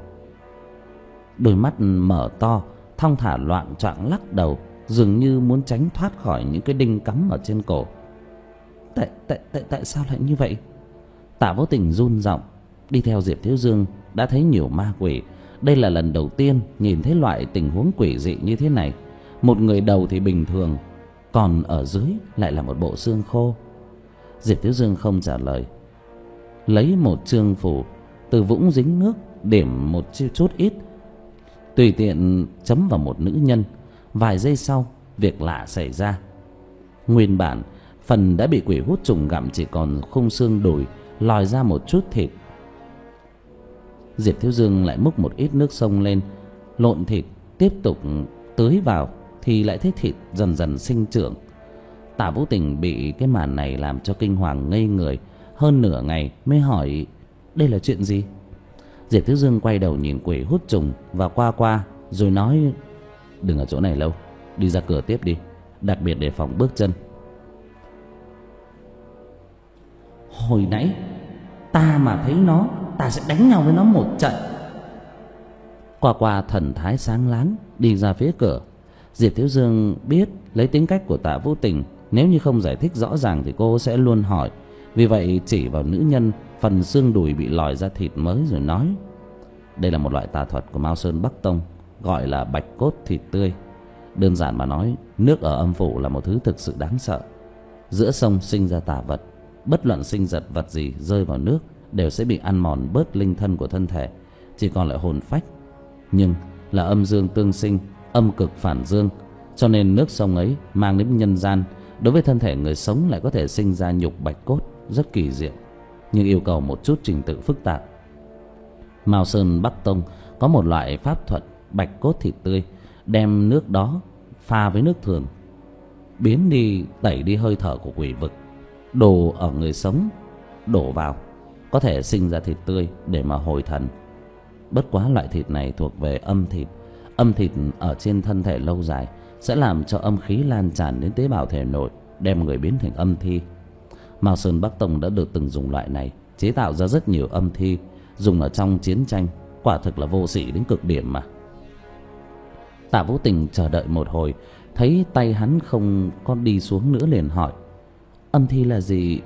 Đôi mắt mở to, thong thả loạng choạng lắc đầu, dường như muốn tránh thoát khỏi những cái đinh cắm ở trên cổ. Tại tại tại tại sao lại như vậy? Tạ Vô Tình run giọng. Đi theo Diệp Thiếu Dương đã thấy nhiều ma quỷ, đây là lần đầu tiên nhìn thấy loại tình huống quỷ dị như thế này. Một người đầu thì bình thường, còn ở dưới lại là một bộ xương khô. Diệp Thiếu Dương không trả lời, lấy một chương phủ từ vũng dính nước, điểm một chút ít, tùy tiện chấm vào một nữ nhân. Vài giây sau, việc lạ xảy ra. Nguyên bản phần đã bị quỷ hút trùng gặm chỉ còn khung xương đùi, lòi ra một chút thịt. Diệp Thiếu Dương lại múc một ít nước sông lên, lộn thịt, tiếp tục tưới vào thì lại thấy thịt dần dần sinh trưởng. Tạ Vũ Tình bị cái màn này làm cho kinh hoàng ngây người, hơn nửa ngày mới hỏi đây là chuyện gì. Diệp Thiếu Dương quay đầu nhìn quỷ hút trùng và qua qua, rồi nói đừng ở chỗ này lâu, đi ra cửa tiếp đi, đặc biệt đề phòng bước chân. Hồi nãy ta mà thấy nó, ta sẽ đánh nhau với nó một trận. Qua qua thần thái sáng láng đi ra phía cửa. Diệp Thiếu Dương biết lấy tính cách của Tạ Vũ Tình, nếu như không giải thích rõ ràng thì cô sẽ luôn hỏi. Vì vậy chỉ vào nữ nhân phần xương đùi bị lòi ra thịt mới rồi nói đây là một loại tà thuật của Mao Sơn Bắc Tông, gọi là bạch cốt thịt tươi. Đơn giản mà nói, nước ở âm phủ là một thứ thực sự đáng sợ. Giữa sông sinh ra tà vật, bất luận sinh vật vật gì rơi vào nước đều sẽ bị ăn mòn bớt linh thân của thân thể, chỉ còn lại hồn phách. Nhưng là âm dương tương sinh, âm cực phản dương, cho nên nước sông ấy mang đến nhân gian, đối với thân thể người sống lại có thể sinh ra nhục bạch cốt, rất kỳ diệu, nhưng yêu cầu một chút trình tự phức tạp. Mao Sơn Bắc Tông có một loại pháp thuật bạch cốt thịt tươi, đem nước đó pha với nước thường, biến đi tẩy đi hơi thở của quỷ vực, đồ ở người sống đổ vào, có thể sinh ra thịt tươi để mà hồi thần. Bất quá loại thịt này thuộc về âm thịt, âm thịt ở trên thân thể lâu dài sẽ làm cho âm khí lan tràn đến tế bào thể nội, đem người biến thành âm thi. Mao Sơn Bắc Tông đã được từng dùng loại này chế tạo ra rất nhiều âm thi, dùng ở trong chiến tranh, quả thực là vô sĩ đến cực điểm mà. Tạ Vũ Tình chờ đợi một hồi, thấy tay hắn không có đi xuống nữa liền hỏi âm thi là gì?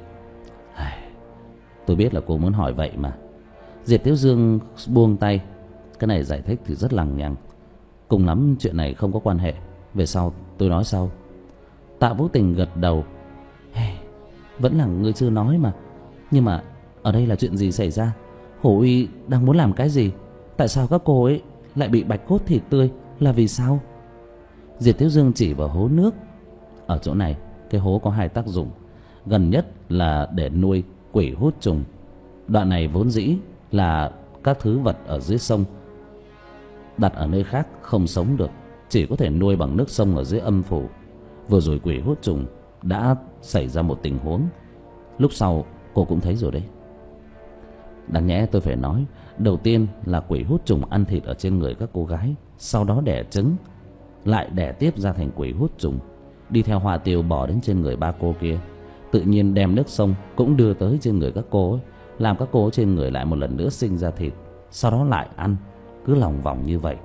Tôi biết là cô muốn hỏi vậy mà. Diệp Thiếu Dương buông tay, cái này giải thích thì rất lằng nhằng, cùng lắm chuyện này không có quan hệ, về sau tôi nói sau. Tạ Vũ Tình gật đầu, hey, vẫn là ngươi chưa nói mà. Nhưng mà ở đây là chuyện gì xảy ra? Hổ Uy đang muốn làm cái gì? Tại sao các cô ấy lại bị bạch cốt thịt tươi? Là vì sao? Diệp Thiếu Dương chỉ vào hố nước. Ở chỗ này cái hố có hai tác dụng. Gần nhất là để nuôi quỷ hút trùng. Đoạn này vốn dĩ là các thứ vật ở dưới sông, đặt ở nơi khác không sống được, chỉ có thể nuôi bằng nước sông ở dưới âm phủ. Vừa rồi quỷ hút trùng đã xảy ra một tình huống, lúc sau cô cũng thấy rồi đấy. Đáng nhẽ tôi phải nói, đầu tiên là quỷ hút trùng ăn thịt ở trên người các cô gái, sau đó đẻ trứng, lại đẻ tiếp ra thành quỷ hút trùng, đi theo hỏa tiêu bỏ đến trên người ba cô kia. tự nhiên đem nước sông cũng đưa tới trên người các cô ấy, làm các cô trên người lại một lần nữa sinh ra thịt, sau đó lại ăn, cứ lòng vòng như vậy.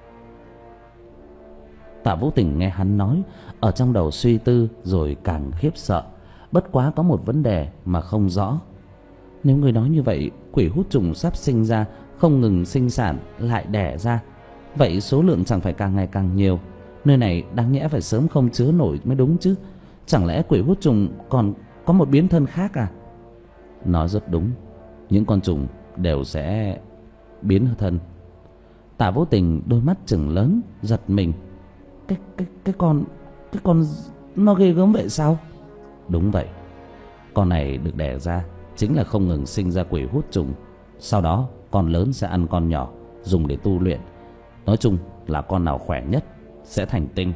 Tạ Vũ Tình nghe hắn nói, ở trong đầu suy tư rồi càng khiếp sợ. Bất quá có một vấn đề mà không rõ. Nếu người nói như vậy, quỷ hút trùng sắp sinh ra, không ngừng sinh sản lại đẻ ra, vậy số lượng chẳng phải càng ngày càng nhiều. Nơi này đáng nhẽ phải sớm không chứa nổi mới đúng chứ. Chẳng lẽ quỷ hút trùng còn có một biến thân khác à? Nói rất đúng, những con trùng đều sẽ biến thân. Tạ Vũ Tình đôi mắt trừng lớn, giật mình. Cái cái cái con cái con nó ghê gớm vậy sao? Đúng vậy, con này được đẻ ra chính là không ngừng sinh ra quỷ hút trùng. Sau đó con lớn sẽ ăn con nhỏ, dùng để tu luyện. Nói chung là con nào khỏe nhất sẽ thành tinh.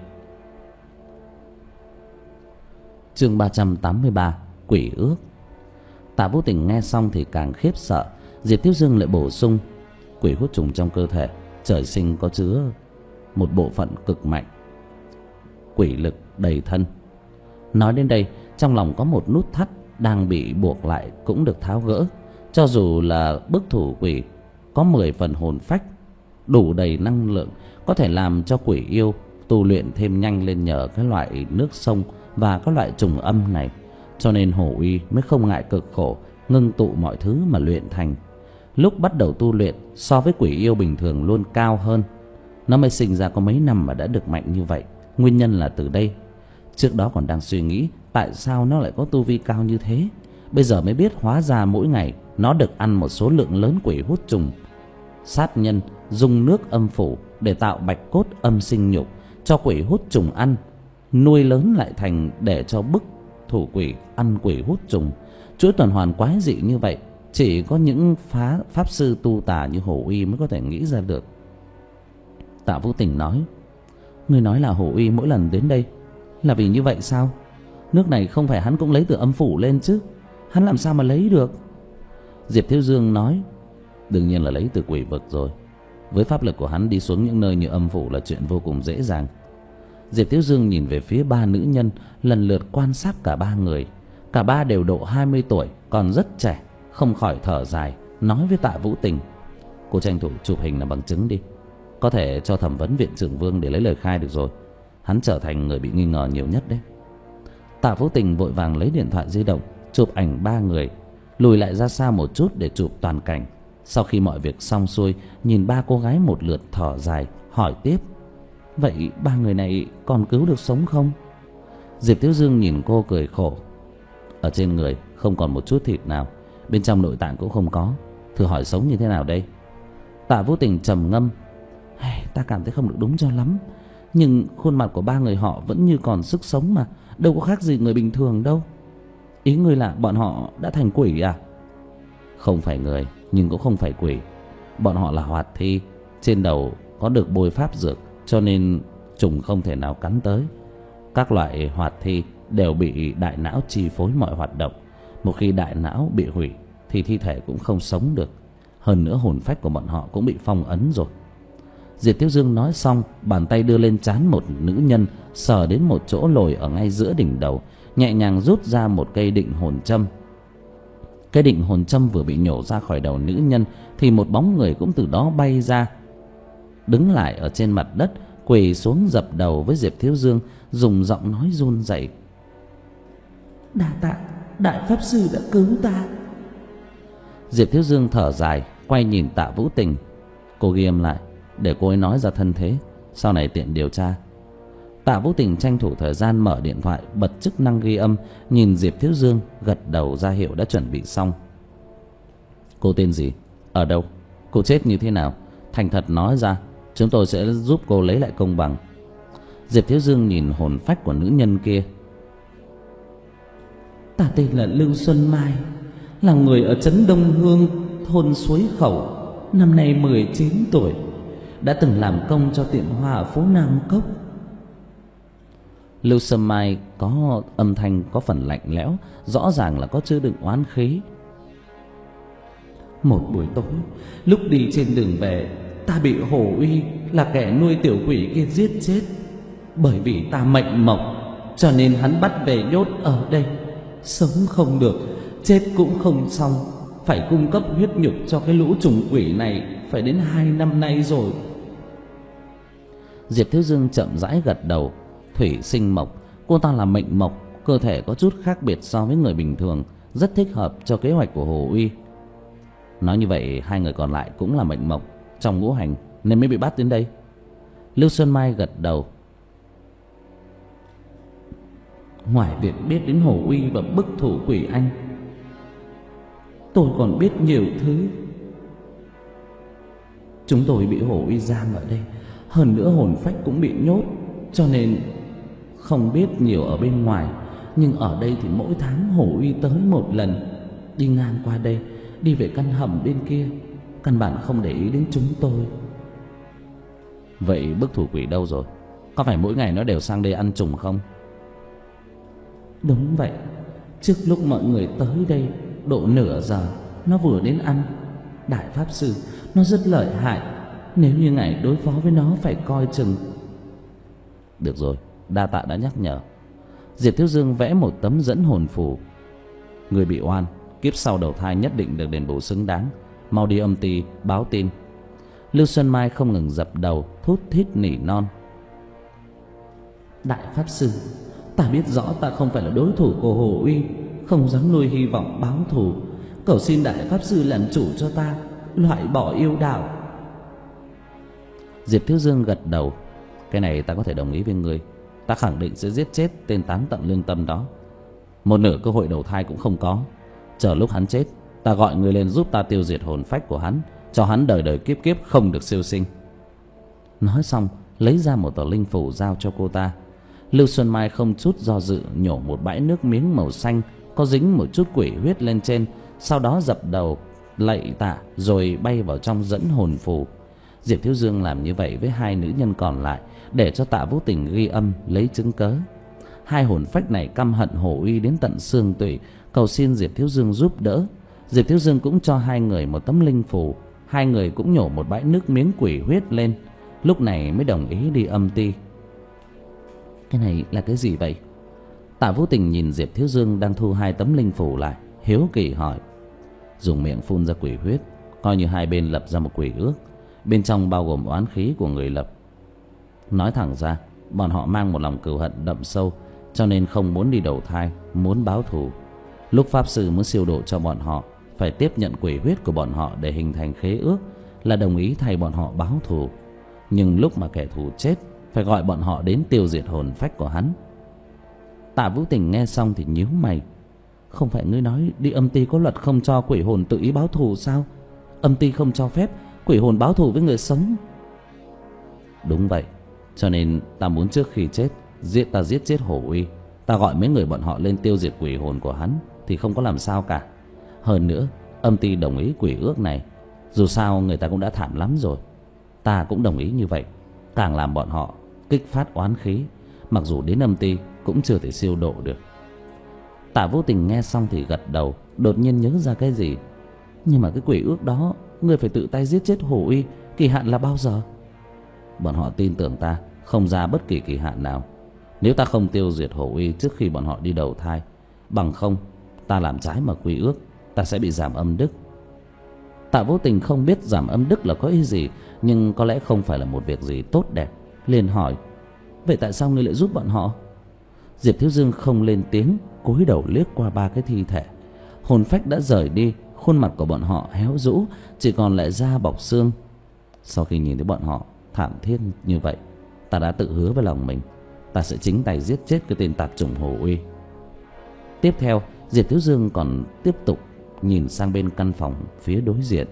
Chương ba trăm tám mươi ba, Quỷ ước. Tạ Vũ Tình nghe xong thì càng khiếp sợ. Diệp Thiếu Dương lại bổ sung, quỷ hút trùng trong cơ thể trời sinh có chứa một bộ phận cực mạnh, quỷ lực đầy thân. Nói đến đây, trong lòng có một nút thắt đang bị buộc lại cũng được tháo gỡ. Cho dù là bức thủ quỷ có mười phần hồn phách, đủ đầy năng lượng, có thể làm cho quỷ yêu tu luyện thêm nhanh lên nhờ cái loại nước sông và các loại trùng âm này. Cho nên Hổ Uy mới không ngại cực khổ ngưng tụ mọi thứ mà luyện thành. Lúc bắt đầu tu luyện so với quỷ yêu bình thường luôn cao hơn. Nó mới sinh ra có mấy năm mà đã được mạnh như vậy. Nguyên nhân là từ đây. Trước đó còn đang suy nghĩ tại sao nó lại có tu vi cao như thế. Bây giờ mới biết hóa ra mỗi ngày nó được ăn một số lượng lớn quỷ hút trùng. Sát nhân dùng nước âm phủ để tạo bạch cốt âm sinh nhục cho quỷ hút trùng ăn, nuôi lớn lại thành để cho bức thủ quỷ ăn quỷ hút trùng. Chuỗi tuần hoàn quái dị như vậy chỉ có những phá pháp sư tu tà như Hổ Uy mới có thể nghĩ ra được. Tạ Vũ Tình nói, người nói là Hổ Uy mỗi lần đến đây là vì như vậy sao? Nước này không phải hắn cũng lấy từ âm phủ lên chứ? Hắn làm sao mà lấy được? Diệp Thiếu Dương nói, đương nhiên là lấy từ quỷ vực rồi. Với pháp lực của hắn đi xuống những nơi như âm phủ là chuyện vô cùng dễ dàng. Diệp Thiếu Dương nhìn về phía ba nữ nhân, lần lượt quan sát cả ba người. Cả ba đều độ hai mươi tuổi, còn rất trẻ, không khỏi thở dài, nói với Tạ Vũ Tình, cô tranh thủ chụp hình làm bằng chứng đi, có thể cho thẩm vấn viện trưởng Vương để lấy lời khai được rồi. Hắn trở thành người bị nghi ngờ nhiều nhất đấy. Tạ Vũ Tình vội vàng lấy điện thoại di động chụp ảnh ba người, lùi lại ra xa một chút để chụp toàn cảnh. Sau khi mọi việc xong xuôi, nhìn ba cô gái một lượt thở dài, hỏi tiếp, vậy ba người này còn cứu được sống không? Diệp Thiếu Dương nhìn cô cười khổ, ở trên người không còn một chút thịt nào, bên trong nội tạng cũng không có, thử hỏi sống như thế nào đây? Tạ Vũ Tình trầm ngâm, ta cảm thấy không được đúng cho lắm, nhưng khuôn mặt của ba người họ vẫn như còn sức sống mà, đâu có khác gì người bình thường đâu. Ý ngươi là bọn họ đã thành quỷ à? Không phải người, nhưng cũng không phải quỷ. Bọn họ là hoạt thi, trên đầu có được bôi pháp dược, cho nên trùng không thể nào cắn tới. Các loại hoạt thi đều bị đại não chi phối mọi hoạt động. Một khi đại não bị hủy thì thi thể cũng không sống được. Hơn nữa hồn phách của bọn họ cũng bị phong ấn rồi. Diệp Thiếu Dương nói xong, bàn tay đưa lên trán một nữ nhân, sờ đến một chỗ lồi ở ngay giữa đỉnh đầu, nhẹ nhàng rút ra một cây định hồn châm. Cây định hồn châm vừa bị nhổ ra khỏi đầu nữ nhân thì một bóng người cũng từ đó bay ra, đứng lại ở trên mặt đất, quỳ xuống dập đầu với Diệp Thiếu Dương, dùng giọng nói run rẩy, đa tạ đại pháp sư đã cứu ta. Diệp Thiếu Dương thở dài, quay nhìn Tạ Vũ Tình, cô ghi âm lại để cô ấy nói ra thân thế, sau này tiện điều tra. Tạ Vũ Tình tranh thủ thời gian mở điện thoại, bật chức năng ghi âm, nhìn Diệp Thiếu Dương, gật đầu ra hiệu đã chuẩn bị xong. Cô tên gì? Ở đâu? Cô chết như thế nào? Thành thật nói ra, chúng tôi sẽ giúp cô lấy lại công bằng. Diệp Thiếu Dương nhìn hồn phách của nữ nhân kia. Ta tên là Lưu Xuân Mai, là người ở trấn Đông Hương, thôn Suối Khẩu, năm nay mười chín tuổi, đã từng làm công cho tiệm hoa ở phố Nam Cốc. Lưu Xuân Mai có âm thanh có phần lạnh lẽo, rõ ràng là có chứa đựng oán khí. Một buổi tối, lúc đi trên đường về, ta bị Hổ Uy là kẻ nuôi tiểu quỷ kia giết chết. Bởi vì ta mệnh mộc, cho nên hắn bắt về nhốt ở đây. sống không được, chết cũng không xong. Phải cung cấp huyết nhục cho cái lũ trùng quỷ này phải đến hai năm nay rồi. Diệp Thiếu Dương chậm rãi gật đầu. Thủy sinh mộc, cô ta là mệnh mộc, cơ thể có chút khác biệt so với người bình thường, rất thích hợp cho kế hoạch của Hồ Uy. Nói như vậy hai người còn lại cũng là mệnh mộc trong ngũ hành nên mới bị bắt đến đây. Lưu Xuân Mai gật đầu. Ngoài việc biết đến Hồ Uy và bức thủ quỷ anh, tôi còn biết nhiều thứ. Chúng tôi bị Hồ Uy giam ở đây, hơn nữa hồn phách cũng bị nhốt, cho nên không biết nhiều ở bên ngoài. Nhưng ở đây thì mỗi tháng Hồ Uy tới một lần, đi ngang qua đây, đi về căn hầm bên kia, căn bản không để ý đến chúng tôi. Vậy bức thủ quỷ đâu rồi? Có phải mỗi ngày nó đều sang đây ăn trùng không? Đúng vậy. Trước lúc mọi người tới đây độ nửa giờ, nó vừa đến ăn. Đại pháp sư, nó rất lợi hại, nếu như ngài đối phó với nó phải coi chừng. Được rồi, đa tạ đã nhắc nhở. Diệp Thiếu Dương vẽ một tấm dẫn hồn phù. Người bị oan, kiếp sau đầu thai nhất định được đền bù xứng đáng. Mau đi âm ty báo tin. Lưu Xuân Mai không ngừng dập đầu, thút thít nỉ non. Đại pháp sư, ta biết rõ ta không phải là đối thủ của Hồ Uy, không dám nuôi hy vọng báo thù. Cầu xin đại pháp sư làm chủ cho ta, loại bỏ yêu đạo. Diệp Thiếu Dương gật đầu. Cái này ta có thể đồng ý với ngươi. Ta khẳng định sẽ giết chết tên táng tận lương tâm đó. Một nửa cơ hội đầu thai cũng không có. Chờ lúc hắn chết, ta gọi ngươi lên giúp ta tiêu diệt hồn phách của hắn, cho hắn đời đời kiếp kiếp không được siêu sinh. Nói xong lấy ra một tờ linh phủ giao cho cô ta. Lưu Xuân Mai không chút do dự nhổ một bãi nước miếng màu xanh có dính một chút quỷ huyết lên trên, sau đó dập đầu lạy tạ rồi bay vào trong dẫn hồn phù. Diệp Thiếu Dương làm như vậy với hai nữ nhân còn lại để cho Tạ Vũ Tình ghi âm lấy chứng cớ. Hai hồn phách này căm hận Hồ Uy đến tận xương tủy, cầu xin Diệp Thiếu Dương giúp đỡ. Diệp Thiếu Dương cũng cho hai người một tấm linh phù, hai người cũng nhổ một bãi nước miếng quỷ huyết lên, lúc này mới đồng ý đi âm ty. Cái này là cái gì vậy? Tạ Vũ Tình nhìn Diệp Thiếu Dương đang thu hai tấm linh phù lại, hiếu kỳ hỏi. Dùng miệng phun ra quỷ huyết, coi như hai bên lập ra một quỷ ước, bên trong bao gồm oán khí của người lập. Nói thẳng ra, bọn họ mang một lòng cừu hận đậm sâu, cho nên không muốn đi đầu thai, muốn báo thù. Lúc pháp sư muốn siêu độ cho bọn họ, phải tiếp nhận quỷ huyết của bọn họ để hình thành khế ước, là đồng ý thay bọn họ báo thù. Nhưng lúc mà kẻ thù chết, phải gọi bọn họ đến tiêu diệt hồn phách của hắn. Tạ Vũ Tình nghe xong thì nhíu mày. Không phải ngươi nói đi âm ty có luật không cho quỷ hồn tự ý báo thù sao? Âm ty không cho phép quỷ hồn báo thù với người sống. Đúng vậy, cho nên ta muốn trước khi chết giết ta giết chết Hồ Uy, ta gọi mấy người bọn họ lên tiêu diệt quỷ hồn của hắn thì không có làm sao cả. Hơn nữa âm ty đồng ý quỷ ước này, dù sao người ta cũng đã thảm lắm rồi. Ta cũng đồng ý như vậy, càng làm bọn họ kích phát oán khí, mặc dù đến âm ty cũng chưa thể siêu độ được. Tạ Vô Tình nghe xong thì gật đầu, đột nhiên nhớ ra cái gì. Nhưng mà cái quỷ ước đó, ngươi phải tự tay giết chết Hồ Uy, kỳ hạn là bao giờ? Bọn họ tin tưởng ta không ra bất kỳ kỳ hạn nào. Nếu ta không tiêu diệt Hồ Uy trước khi bọn họ đi đầu thai, bằng không ta làm trái mà quy ước, ta sẽ bị giảm âm đức. Tạ Vô Tình không biết giảm âm đức là có ý gì, nhưng có lẽ không phải là một việc gì tốt đẹp, liền hỏi: vậy tại sao ngươi lại giúp bọn họ? Diệp Thiếu Dương không lên tiếng, cúi đầu liếc qua ba cái thi thể. Hồn phách đã rời đi, khuôn mặt của bọn họ héo rũ, chỉ còn lại da bọc xương. Sau khi nhìn thấy bọn họ thảm thiết như vậy, ta đã tự hứa với lòng mình, ta sẽ chính tay giết chết cái tên tạp chủng Hồ Uy. Tiếp theo, Diệp Thiếu Dương còn tiếp tục nhìn sang bên căn phòng phía đối diện.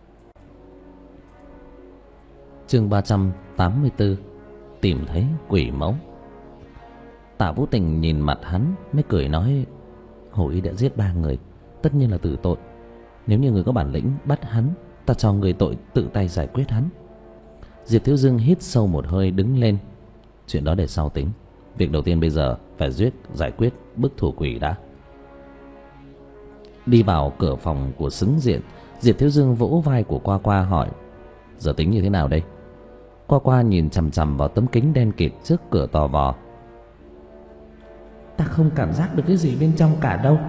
Chương ba trăm tám mươi tư, tìm thấy quỷ mẫu. Tạ Vũ Tình nhìn mặt hắn mới cười nói: Hồ Uy đã giết ba người, tất nhiên là tử tội. Nếu như người có bản lĩnh bắt hắn, ta cho người tội tự tay giải quyết hắn. Diệp Thiếu Dương hít sâu một hơi đứng lên. Chuyện đó để sau tính, việc đầu tiên bây giờ phải giết giải quyết bức thủ quỷ đã. Đi vào cửa phòng của xứng diện, Diệp Thiếu Dương vỗ vai của Qua Qua hỏi: giờ tính như thế nào đây? Qua Qua nhìn chằm chằm vào tấm kính đen kịt trước cửa tò vò. Ta không cảm giác được cái gì bên trong cả đâu.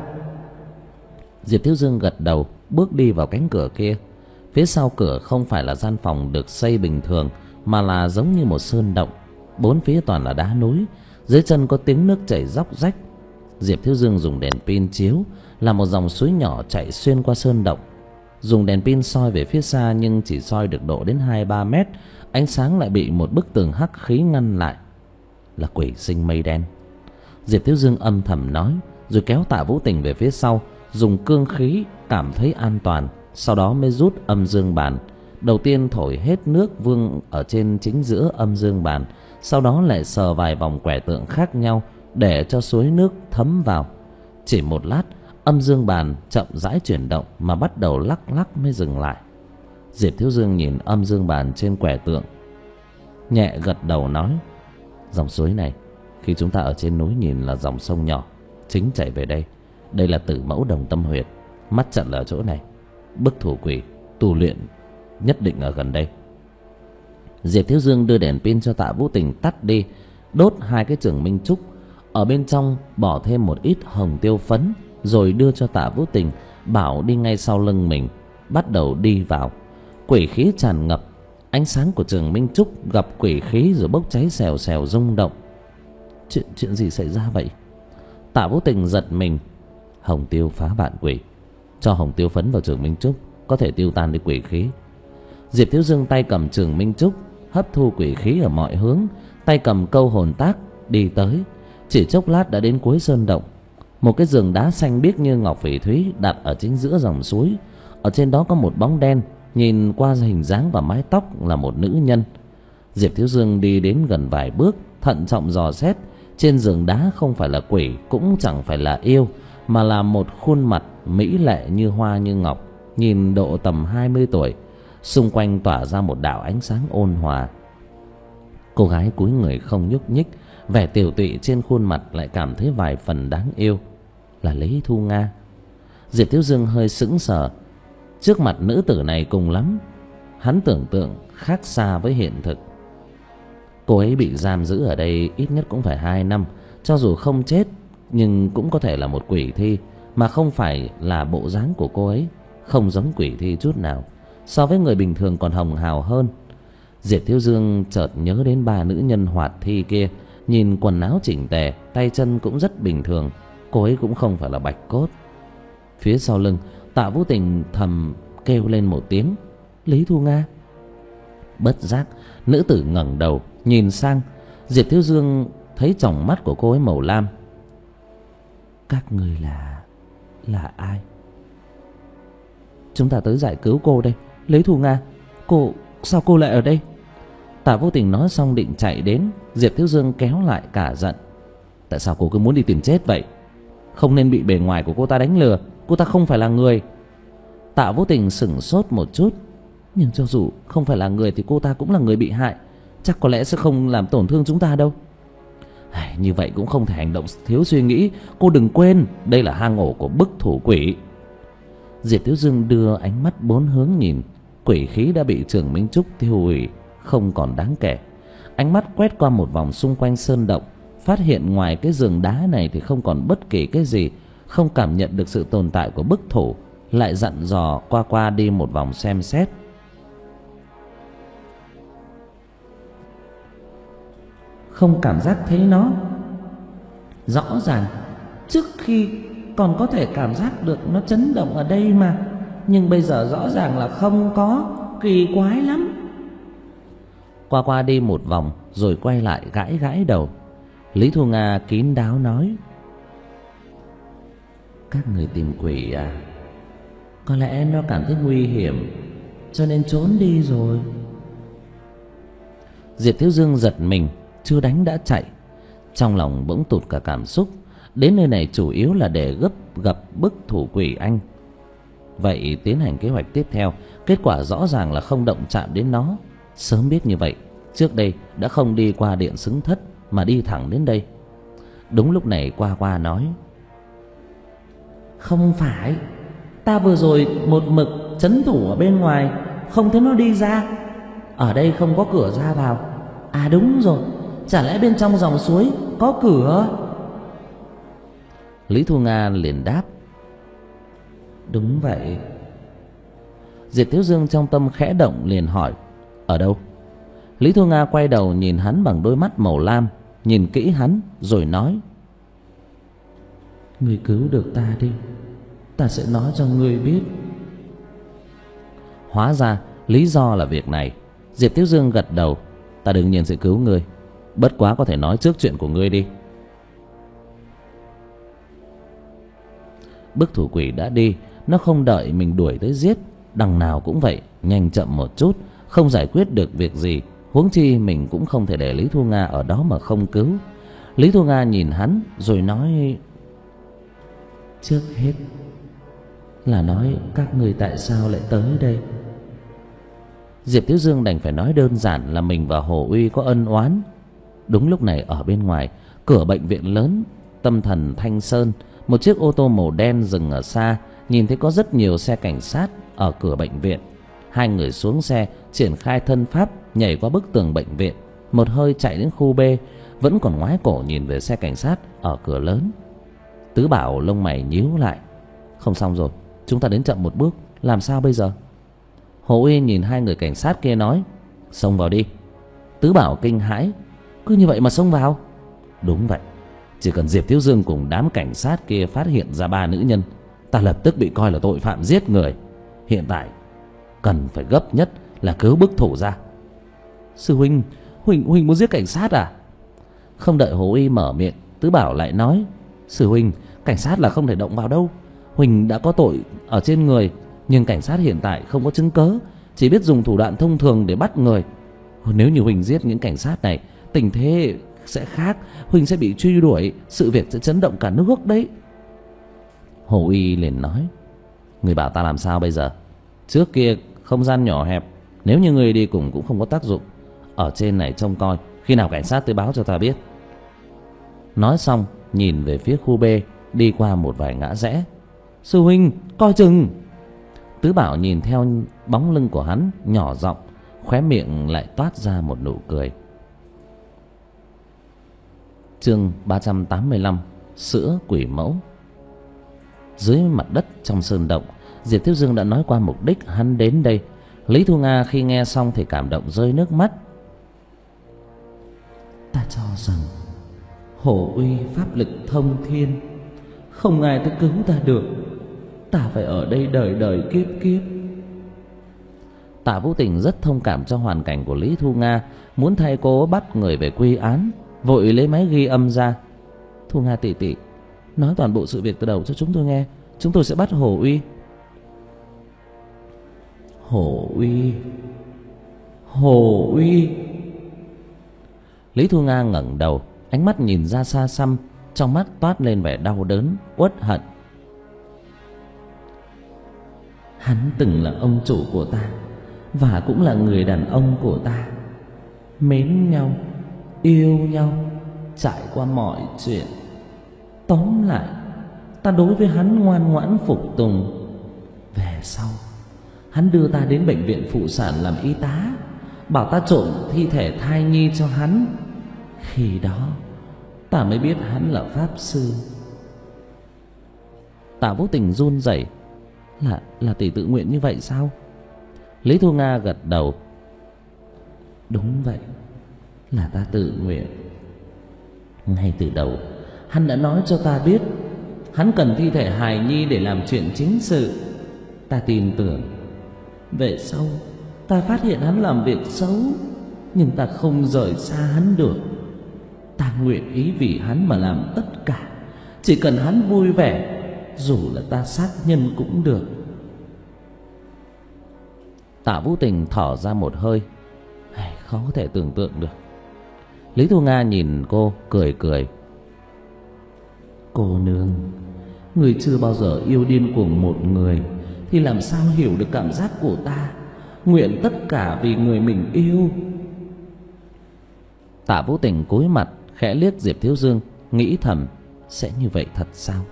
Diệp Thiếu Dương gật đầu, bước đi vào cánh cửa kia. Phía sau cửa không phải là gian phòng được xây bình thường, mà là giống như một sơn động. Bốn phía toàn là đá núi, dưới chân có tiếng nước chảy róc rách. Diệp Thiếu Dương dùng đèn pin chiếu, là một dòng suối nhỏ chạy xuyên qua sơn động. Dùng đèn pin soi về phía xa nhưng chỉ soi được độ đến hai ba mét, ánh sáng lại bị một bức tường hắc khí ngăn lại. Là quỷ sinh mây đen. Diệp Thiếu Dương âm thầm nói, rồi kéo Tạ Vũ Tình về phía sau, dùng cương khí cảm thấy an toàn, sau đó mới rút âm dương bàn. Đầu tiên thổi hết nước vương ở trên chính giữa âm dương bàn, sau đó lại sờ vài vòng quẻ tượng khác nhau để cho suối nước thấm vào. Chỉ một lát, âm dương bàn chậm rãi chuyển động mà bắt đầu lắc lắc mới dừng lại. Diệp Thiếu Dương nhìn âm dương bàn trên quẻ tượng, nhẹ gật đầu nói, dòng suối này khi chúng ta ở trên núi nhìn là dòng sông nhỏ, chính chảy về đây. Đây là Tử Mẫu Đồng Tâm Huyệt, mắt trận là ở chỗ này. Bức thủ quỷ tu luyện nhất định ở gần đây. Diệp Thiếu Dương đưa đèn pin cho Tạ Vũ Tình tắt đi, đốt hai cái chưởng minh trúc, ở bên trong bỏ thêm một ít hồng tiêu phấn, rồi đưa cho Tạ Vũ Tình, bảo đi ngay sau lưng mình, bắt đầu đi vào. Quỷ khí tràn ngập, ánh sáng của chưởng minh trúc gặp quỷ khí rồi bốc cháy xèo xèo rung động. Chuyện chuyện gì xảy ra vậy? Tạ Vũ Tình giật mình. Hồng tiêu phá vạn quỷ, cho hồng tiêu phấn vào chưởng minh trúc có thể tiêu tan đi quỷ khí. Diệp Thiếu Dương tay cầm chưởng minh trúc, hấp thu quỷ khí ở mọi hướng, tay cầm câu hồn tác đi tới. Chỉ chốc lát đã đến cuối sơn động. Một cái giường đá xanh biếc như ngọc phỉ thúy đặt ở chính giữa dòng suối. Ở trên đó có một bóng đen, nhìn qua hình dáng và mái tóc là một nữ nhân. Diệp Thiếu Dương đi đến gần vài bước, thận trọng dò xét. Trên giường đá không phải là quỷ, cũng chẳng phải là yêu, mà là một khuôn mặt mỹ lệ như hoa như ngọc, nhìn độ tầm hai mươi tuổi. Xung quanh tỏa ra một đạo ánh sáng ôn hòa. Cô gái cúi người không nhúc nhích, vẻ tiều tụy trên khuôn mặt lại cảm thấy vài phần đáng yêu. Là Lý Thu Nga. Diệp Thiếu Dương hơi sững sờ. Trước mặt nữ tử này cùng lắm hắn tưởng tượng khác xa với hiện thực. Cô ấy bị giam giữ ở đây ít nhất cũng phải hai năm. Cho dù không chết, nhưng cũng có thể là một quỷ thi, mà không phải là bộ dáng của cô ấy. Không giống quỷ thi chút nào, so với người bình thường còn hồng hào hơn. Diệp Thiếu Dương chợt nhớ đến ba nữ nhân hoạt thi kia. Nhìn quần áo chỉnh tề, tay chân cũng rất bình thường. Cô ấy cũng không phải là bạch cốt. Phía sau lưng, Tạ Vũ Tình thầm kêu lên một tiếng, Lý Thu Nga. Bất giác, nữ tử ngẩng đầu nhìn sang. Diệp Thiếu Dương thấy tròng mắt của cô ấy màu lam. Các người là... là ai? Chúng ta tới giải cứu cô đây. Lý Thu Nga, cô... sao cô lại ở đây? Tạ Vũ Tình nói xong định chạy đến. Diệp Thiếu Dương kéo lại cả giận. Tại sao cô cứ muốn đi tìm chết vậy? Không nên bị bề ngoài của cô ta đánh lừa. Cô ta không phải là người. Tạ Vũ Tình sửng sốt một chút. Nhưng cho dù không phải là người thì cô ta cũng là người bị hại, chắc có lẽ sẽ không làm tổn thương chúng ta đâu. Như vậy cũng không thể hành động thiếu suy nghĩ. Cô đừng quên, đây là hang ổ của bức thủ quỷ. Diệp Thiếu Dương đưa ánh mắt bốn hướng nhìn. Quỷ khí đã bị chưởng minh trúc tiêu hủy, không còn đáng kể. Ánh mắt quét qua một vòng xung quanh sơn động, phát hiện ngoài cái giường đá này thì không còn bất kỳ cái gì, không cảm nhận được sự tồn tại của bức thủ. Lại dặn dò qua qua đi một vòng xem xét. Không cảm giác thấy nó. Rõ ràng trước khi còn có thể cảm giác được nó chấn động ở đây mà, nhưng bây giờ rõ ràng là không có. Kỳ quái lắm. Qua qua đi một vòng rồi quay lại gãi gãi đầu. Lý Thu Nga kín đáo nói, các người tìm quỷ à? Có lẽ nó cảm thấy nguy hiểm cho nên trốn đi rồi. Diệp Thiếu Dương giật mình, chưa đánh đã chạy. Trong lòng bỗng tụt cả cảm xúc. Đến nơi này chủ yếu là để gấp gặp bức thủ quỷ anh. Vậy tiến hành kế hoạch tiếp theo. Kết quả rõ ràng là không động chạm đến nó. Sớm biết như vậy, trước đây đã không đi qua điện xứng thất mà đi thẳng đến đây. Đúng lúc này qua qua nói, không phải, ta vừa rồi một mực trấn thủ ở bên ngoài, không thấy nó đi ra. Ở đây không có cửa ra vào. À đúng rồi, chả lẽ bên trong dòng suối có cửa? Lý Thu Nga liền đáp: Đúng vậy. Diệp Thiếu Dương trong tâm khẽ động liền hỏi: Ở đâu? Lý Thu Nga quay đầu nhìn hắn bằng đôi mắt màu lam, nhìn kỹ hắn rồi nói: Ngươi cứu được ta đi, ta sẽ nói cho ngươi biết. Hóa ra lý do là việc này. Diệp Thiếu Dương gật đầu: Ta đương nhiên sẽ cứu ngươi, bất quá có thể nói trước chuyện của ngươi đi. Bức thủ quỷ đã đi, nó không đợi mình đuổi tới giết, đằng nào cũng vậy, nhanh chậm một chút, không giải quyết được việc gì, huống chi mình cũng không thể để Lý Thu Nga ở đó mà không cứu. Lý Thu Nga nhìn hắn rồi nói: Trước hết là nói các người tại sao lại tới đây. Diệp Thiếu Dương đành phải nói đơn giản là mình và Hồ Uy có ân oán. Đúng lúc này ở bên ngoài cửa bệnh viện lớn Tâm Thần Thanh Sơn, một chiếc ô tô màu đen dừng ở xa, nhìn thấy có rất nhiều xe cảnh sát ở cửa bệnh viện. Hai người xuống xe, triển khai thân pháp, nhảy qua bức tường bệnh viện, một hơi chạy đến khu B, vẫn còn ngoái cổ nhìn về xe cảnh sát ở cửa lớn. Tứ Bảo lông mày nhíu lại: Không xong rồi, chúng ta đến chậm một bước, làm sao bây giờ? Hồ Uy nhìn hai người cảnh sát kia nói: Xông vào đi. Tứ Bảo kinh hãi: Cứ như vậy mà xông vào? Đúng vậy, chỉ cần Diệp Thiếu Dương cùng đám cảnh sát kia phát hiện ra ba nữ nhân, ta lập tức bị coi là tội phạm giết người. Hiện tại cần phải gấp nhất là cứu bức thủ ra. Sư huynh, huynh huynh muốn giết cảnh sát à? Không đợi Hồ Uy mở miệng, Tứ Bảo lại nói: Sư huynh, cảnh sát là không thể động vào đâu. Huỳnh đã có tội ở trên người, nhưng cảnh sát hiện tại không có chứng cớ, chỉ biết dùng thủ đoạn thông thường để bắt người. Nếu như Huỳnh giết những cảnh sát này, tình thế sẽ khác, Huỳnh sẽ bị truy đuổi, sự việc sẽ chấn động cả nước đấy. Hồ Uy liền nói: Người bảo ta làm sao bây giờ? Trước kia không gian nhỏ hẹp, nếu như người đi cùng cũng không có tác dụng. Ở trên này trông coi, khi nào cảnh sát tới báo cho ta biết. Nói xong nhìn về phía khu B, đi qua một vài ngã rẽ. Sư huynh, coi chừng! Tứ Bảo nhìn theo bóng lưng của hắn, nhỏ giọng, khóe miệng lại toát ra một nụ cười. Chương ba trăm tám mươi lăm: Sữa quỷ mẫu. Dưới mặt đất trong sơn động, Diệp Thiếu Dương đã nói qua mục đích hắn đến đây. Lý Thu Nga khi nghe xong thì cảm động rơi nước mắt. Ta cho rằng Hồ Uy pháp lực thông thiên, không ai tới cứu ta được. Ta phải ở đây đời đời kiếp kiếp. Tạ Vũ Tình rất thông cảm cho hoàn cảnh của Lý Thu Nga, muốn thay cô bắt người về quy án, vội lấy máy ghi âm ra. Thu Nga tỷ tỷ, nói toàn bộ sự việc từ đầu cho chúng tôi nghe, chúng tôi sẽ bắt Hồ Uy. Hồ Uy, Hồ Uy. Lý Thu Nga ngẩng đầu, ánh mắt nhìn ra xa xăm, trong mắt toát lên vẻ đau đớn, uất hận. Hắn từng là ông chủ của ta, và cũng là người đàn ông của ta. Mến nhau, yêu nhau, trải qua mọi chuyện. Tóm lại, ta đối với hắn ngoan ngoãn phục tùng. Về sau, hắn đưa ta đến bệnh viện phụ sản làm y tá, bảo ta trộn thi thể thai nhi cho hắn. Khi đó ta mới biết hắn là pháp sư. Tạ Vũ Tình run rẩy: Là là tỷ tự nguyện như vậy sao? Lý Thu Nga gật đầu: Đúng vậy, là ta tự nguyện. Ngay từ đầu hắn đã nói cho ta biết hắn cần thi thể hài nhi để làm chuyện chính sự. Ta tin tưởng. Về sau ta phát hiện hắn làm việc xấu, nhưng ta không rời xa hắn được. Ta nguyện ý vì hắn mà làm tất cả, chỉ cần hắn vui vẻ, dù là ta sát nhân cũng được. Tạ Vũ Tình thở ra một hơi: Khó có thể tưởng tượng được. Lý Thu Nga nhìn cô cười cười: Cô nương, người chưa bao giờ yêu điên cuồng một người thì làm sao hiểu được cảm giác của ta. Nguyện tất cả vì người mình yêu. Tạ Vũ Tình cúi mặt khẽ liếc Diệp Thiếu Dương, nghĩ thầm: Sẽ như vậy thật sao?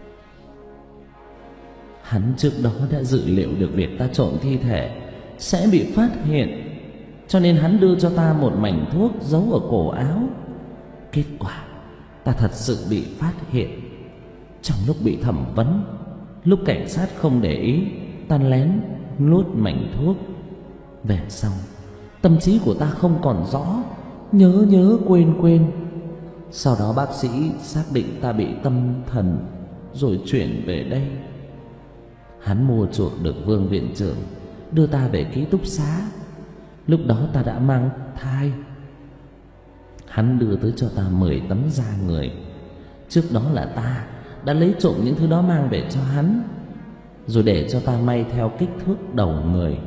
Hắn trước đó đã dự liệu được việc ta trộn thi thể sẽ bị phát hiện, cho nên hắn đưa cho ta một mảnh thuốc giấu ở cổ áo. Kết quả ta thật sự bị phát hiện. Trong lúc bị thẩm vấn, lúc cảnh sát không để ý, ta lén nuốt mảnh thuốc. Về sau tâm trí của ta không còn rõ, nhớ nhớ quên quên. Sau đó bác sĩ xác định ta bị tâm thần rồi chuyển về đây. Hắn mua chuộc được Vương viện trưởng, đưa ta về ký túc xá. Lúc đó ta đã mang thai. Hắn đưa tới cho ta mười tấm da người. Trước đó là ta đã lấy trộm những thứ đó mang về cho hắn, rồi để cho ta may theo kích thước đầu người.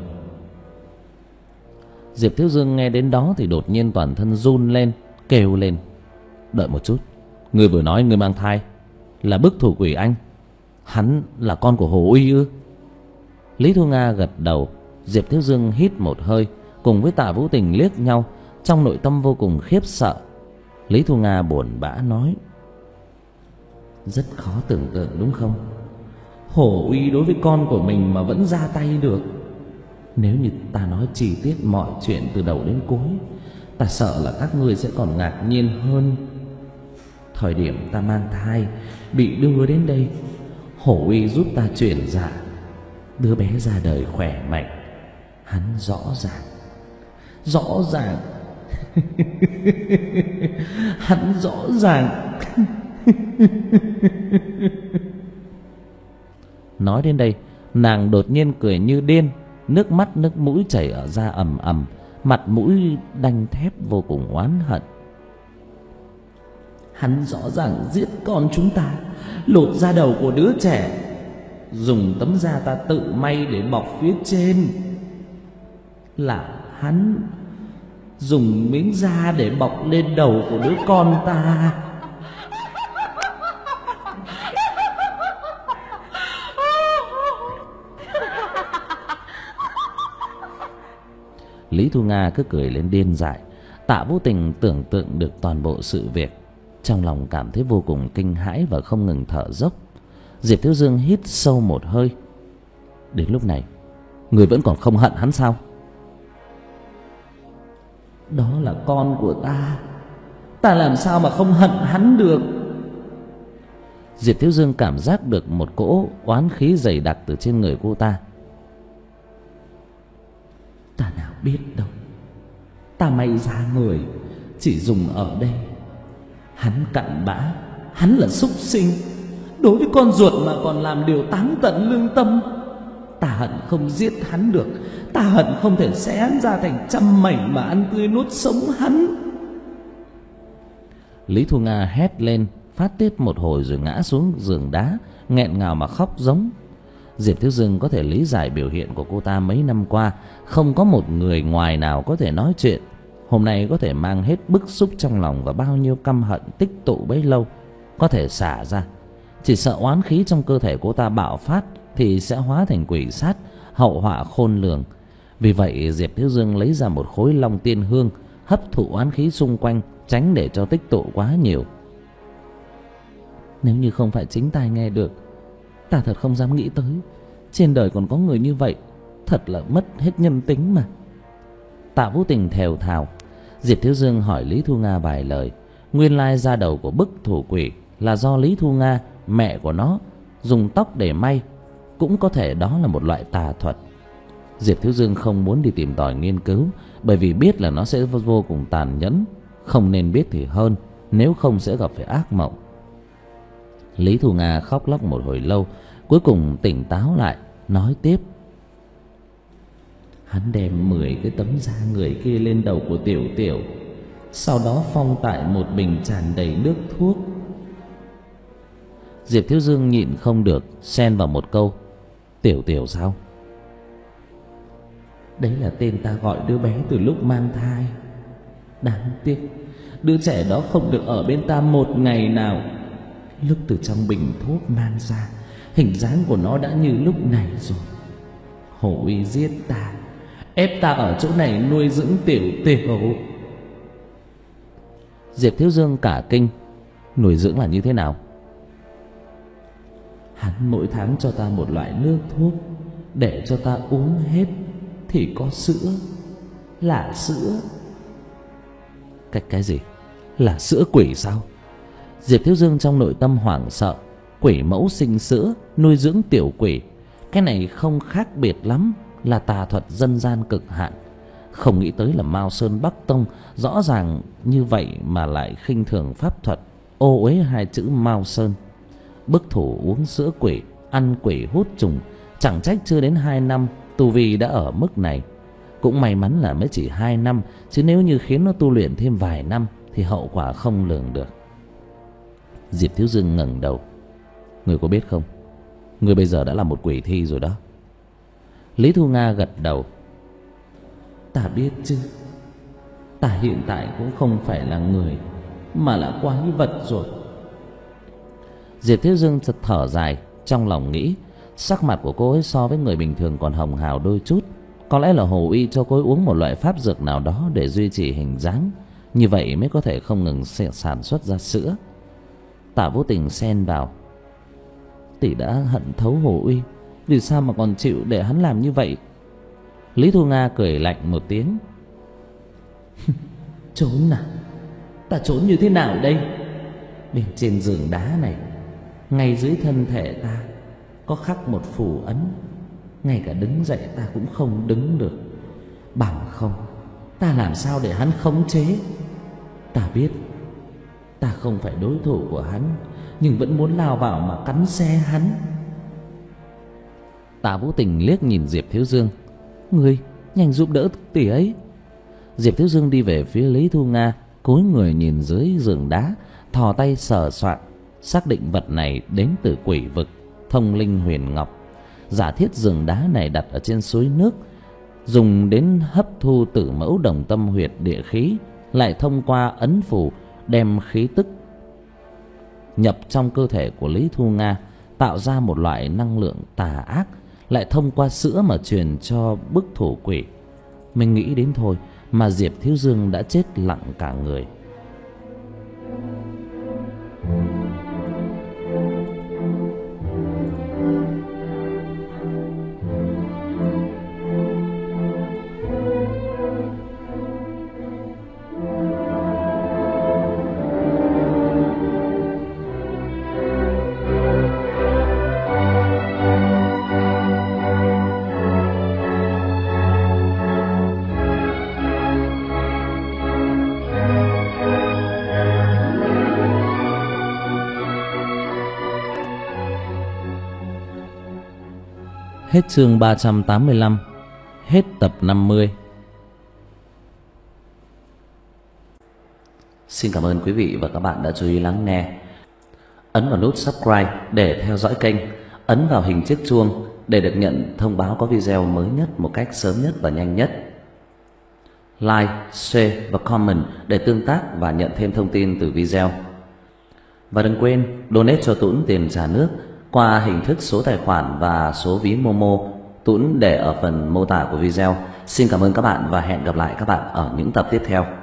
Diệp Thiếu Dương nghe đến đó thì đột nhiên toàn thân run lên, kêu lên: đợi một chút, ngươi vừa nói ngươi mang thai là bức thủ quỷ anh, hắn là con của Hồ Uy ư? Lý Thu Nga gật đầu. Diệp Thiếu Dương hít một hơi, cùng với Tạ Vũ Tình liếc nhau, trong nội tâm vô cùng khiếp sợ. Lý Thu Nga buồn bã nói: rất khó tưởng tượng đúng không? Hồ Uy đối với con của mình mà vẫn ra tay được. Nếu như ta nói chi tiết mọi chuyện từ đầu đến cuối, ta sợ là các ngươi sẽ còn ngạc nhiên hơn. Thời điểm ta mang thai, bị đưa đến đây, Hổ Uy giúp ta chuyển dạ. Đứa bé ra đời khỏe mạnh. Hắn rõ ràng Rõ ràng Hắn rõ ràng Nói đến đây, nàng đột nhiên cười như điên, nước mắt nước mũi chảy ở ra ầm ầm, mặt mũi đanh thép vô cùng oán hận. Hắn rõ ràng giết con chúng ta, lột da đầu của đứa trẻ, dùng tấm da ta tự may để bọc phía trên. Là hắn dùng miếng da để bọc lên đầu của đứa con ta. Lý Thu Nga cứ cười lên điên dại. Tạ Vũ Tình tưởng tượng được toàn bộ sự việc, trong lòng cảm thấy vô cùng kinh hãi và không ngừng thở dốc. Diệp Thiếu Dương hít sâu một hơi. Đến lúc này, người vẫn còn không hận hắn sao? Đó là con của ta, ta làm sao mà không hận hắn được? Diệp Thiếu Dương cảm giác được một cỗ oán khí dày đặc từ trên người cô ta. Ta nào biết đâu, ta may ra người chỉ dùng ở đây. Hắn cặn bã, hắn là súc sinh, đối với con ruột mà còn làm điều táng tận lương tâm. Ta hận không giết hắn được, ta hận không thể xé hắn ra thành trăm mảnh mà ăn tươi nuốt sống hắn. Lý Thu Nga hét lên, phát tiết một hồi rồi ngã xuống giường đá, nghẹn ngào mà khóc giống. Diệp Thiếu Dương có thể lý giải biểu hiện của cô ta mấy năm qua. Không có một người ngoài nào có thể nói chuyện, hôm nay có thể mang hết bức xúc trong lòng và bao nhiêu căm hận tích tụ bấy lâu có thể xả ra. Chỉ sợ oán khí trong cơ thể cô ta bạo phát thì sẽ hóa thành quỷ sát, hậu họa khôn lường. Vì vậy Diệp Thiếu Dương lấy ra một khối long tiên hương, hấp thụ oán khí xung quanh, tránh để cho tích tụ quá nhiều. Nếu như không phải chính tai nghe được, ta thật không dám nghĩ tới trên đời còn có người như vậy. Thật là mất hết nhân tính mà. Tạ Vũ Tình thều thào. Diệp Thiếu Dương hỏi Lý Thu Nga vài lời. Nguyên lai da đầu của bức thủ quỷ là do Lý Thu Nga, mẹ của nó, dùng tóc để may. Cũng có thể đó là một loại tà thuật. Diệp Thiếu Dương không muốn đi tìm tòi nghiên cứu, bởi vì biết là nó sẽ vô cùng tàn nhẫn. Không nên biết thì hơn, nếu không sẽ gặp phải ác mộng. Lý Thu Nga khóc lóc một hồi lâu, cuối cùng tỉnh táo lại, nói tiếp. Hắn đem mười cái tấm da người kia lên đầu của Tiểu Tiểu, sau đó phong tại một bình tràn đầy nước thuốc. Diệp Thiếu Dương nhịn không được, xen vào một câu. Tiểu Tiểu sao? Đấy là tên ta gọi đứa bé từ lúc mang thai. Đáng tiếc đứa trẻ đó không được ở bên ta một ngày nào. Lúc từ trong bình thuốc mang ra, hình dáng của nó đã như lúc này rồi. Hồ Uy giết ta, ép ta ở chỗ này nuôi dưỡng Tiểu Tiểu. Diệp Thiếu Dương cả kinh. Nuôi dưỡng là như thế nào? Hắn mỗi tháng cho ta một loại nước thuốc để cho ta uống hết thì có sữa. Là sữa. Cái cái gì? Là sữa quỷ sao? Diệp Thiếu Dương trong nội tâm hoảng sợ. Quỷ mẫu sinh sữa, nuôi dưỡng tiểu quỷ. Cái này không khác biệt lắm là tà thuật dân gian cực hạn. Không nghĩ tới là Mao Sơn Bắc Tông rõ ràng như vậy mà lại khinh thường pháp thuật, ô uế hai chữ Mao Sơn. Bức thủ uống sữa quỷ, ăn quỷ hút trùng, chẳng trách chưa đến hai năm tu vi đã ở mức này. Cũng may mắn là mới chỉ hai năm, chứ nếu như khiến nó tu luyện thêm vài năm thì hậu quả không lường được. Diệp Thiếu Dương ngẩng đầu. Người có biết không, người bây giờ đã là một quỷ thi rồi đó. Lý Thu Nga gật đầu. Ta biết chứ. Ta hiện tại cũng không phải là người, mà là quái vật rồi. Diệp Thiếu Dương chợt thở dài, trong lòng nghĩ sắc mặt của cô ấy so với người bình thường còn hồng hào đôi chút. Có lẽ là Hồ Y cho cô ấy uống một loại pháp dược nào đó để duy trì hình dáng, như vậy mới có thể không ngừng sản xuất ra sữa. Tạ Vô Tình xen vào. Tỷ đã hận thấu Hồ Uy, vì sao mà còn chịu để hắn làm như vậy? Lý Thu Nga cười lạnh một tiếng. Trốn à? Ta trốn như thế nào đây? Bên trên giường đá này, ngay dưới thân thể ta có khắc một phù ấn. Ngay cả đứng dậy ta cũng không đứng được. Bằng không, ta làm sao để hắn khống chế? Ta biết ta không phải đối thủ của hắn, nhưng vẫn muốn lao vào mà cắn xé hắn. Tạ Vũ Tình liếc nhìn Diệp Thiếu Dương. Ngươi nhanh giúp đỡ tỷ ấy. Diệp Thiếu Dương đi về phía Lý Thu Nga, cúi người nhìn dưới giường đá, thò tay sờ soạn, xác định vật này đến từ quỷ vực Thông Linh Huyền Ngọc. Giả thiết giường đá này đặt ở trên suối nước, dùng đến hấp thu tử mẫu đồng tâm huyệt địa khí, lại thông qua ấn phù đem khí tức nhập trong cơ thể của Lý Thu Nga, tạo ra một loại năng lượng tà ác, lại thông qua sữa mà truyền cho bức thủ quỷ. Mình nghĩ đến thôi mà Diệp Thiếu Dương đã chết lặng cả người. Hết chương ba trăm tám mươi lăm. Hết tập năm mươi. Xin cảm ơn quý vị và các bạn đã chú ý lắng nghe. Ấn vào nút subscribe để theo dõi kênh. Ấn vào hình chiếc chuông để được nhận thông báo có video mới nhất một cách sớm nhất và nhanh nhất. Like, share và comment để tương tác và nhận thêm thông tin từ video. Và đừng quên donate cho Tuấn tiền trả nước qua hình thức số tài khoản và số ví Momo, Tuấn để ở phần mô tả của video. Xin cảm ơn các bạn và hẹn gặp lại các bạn ở những tập tiếp theo.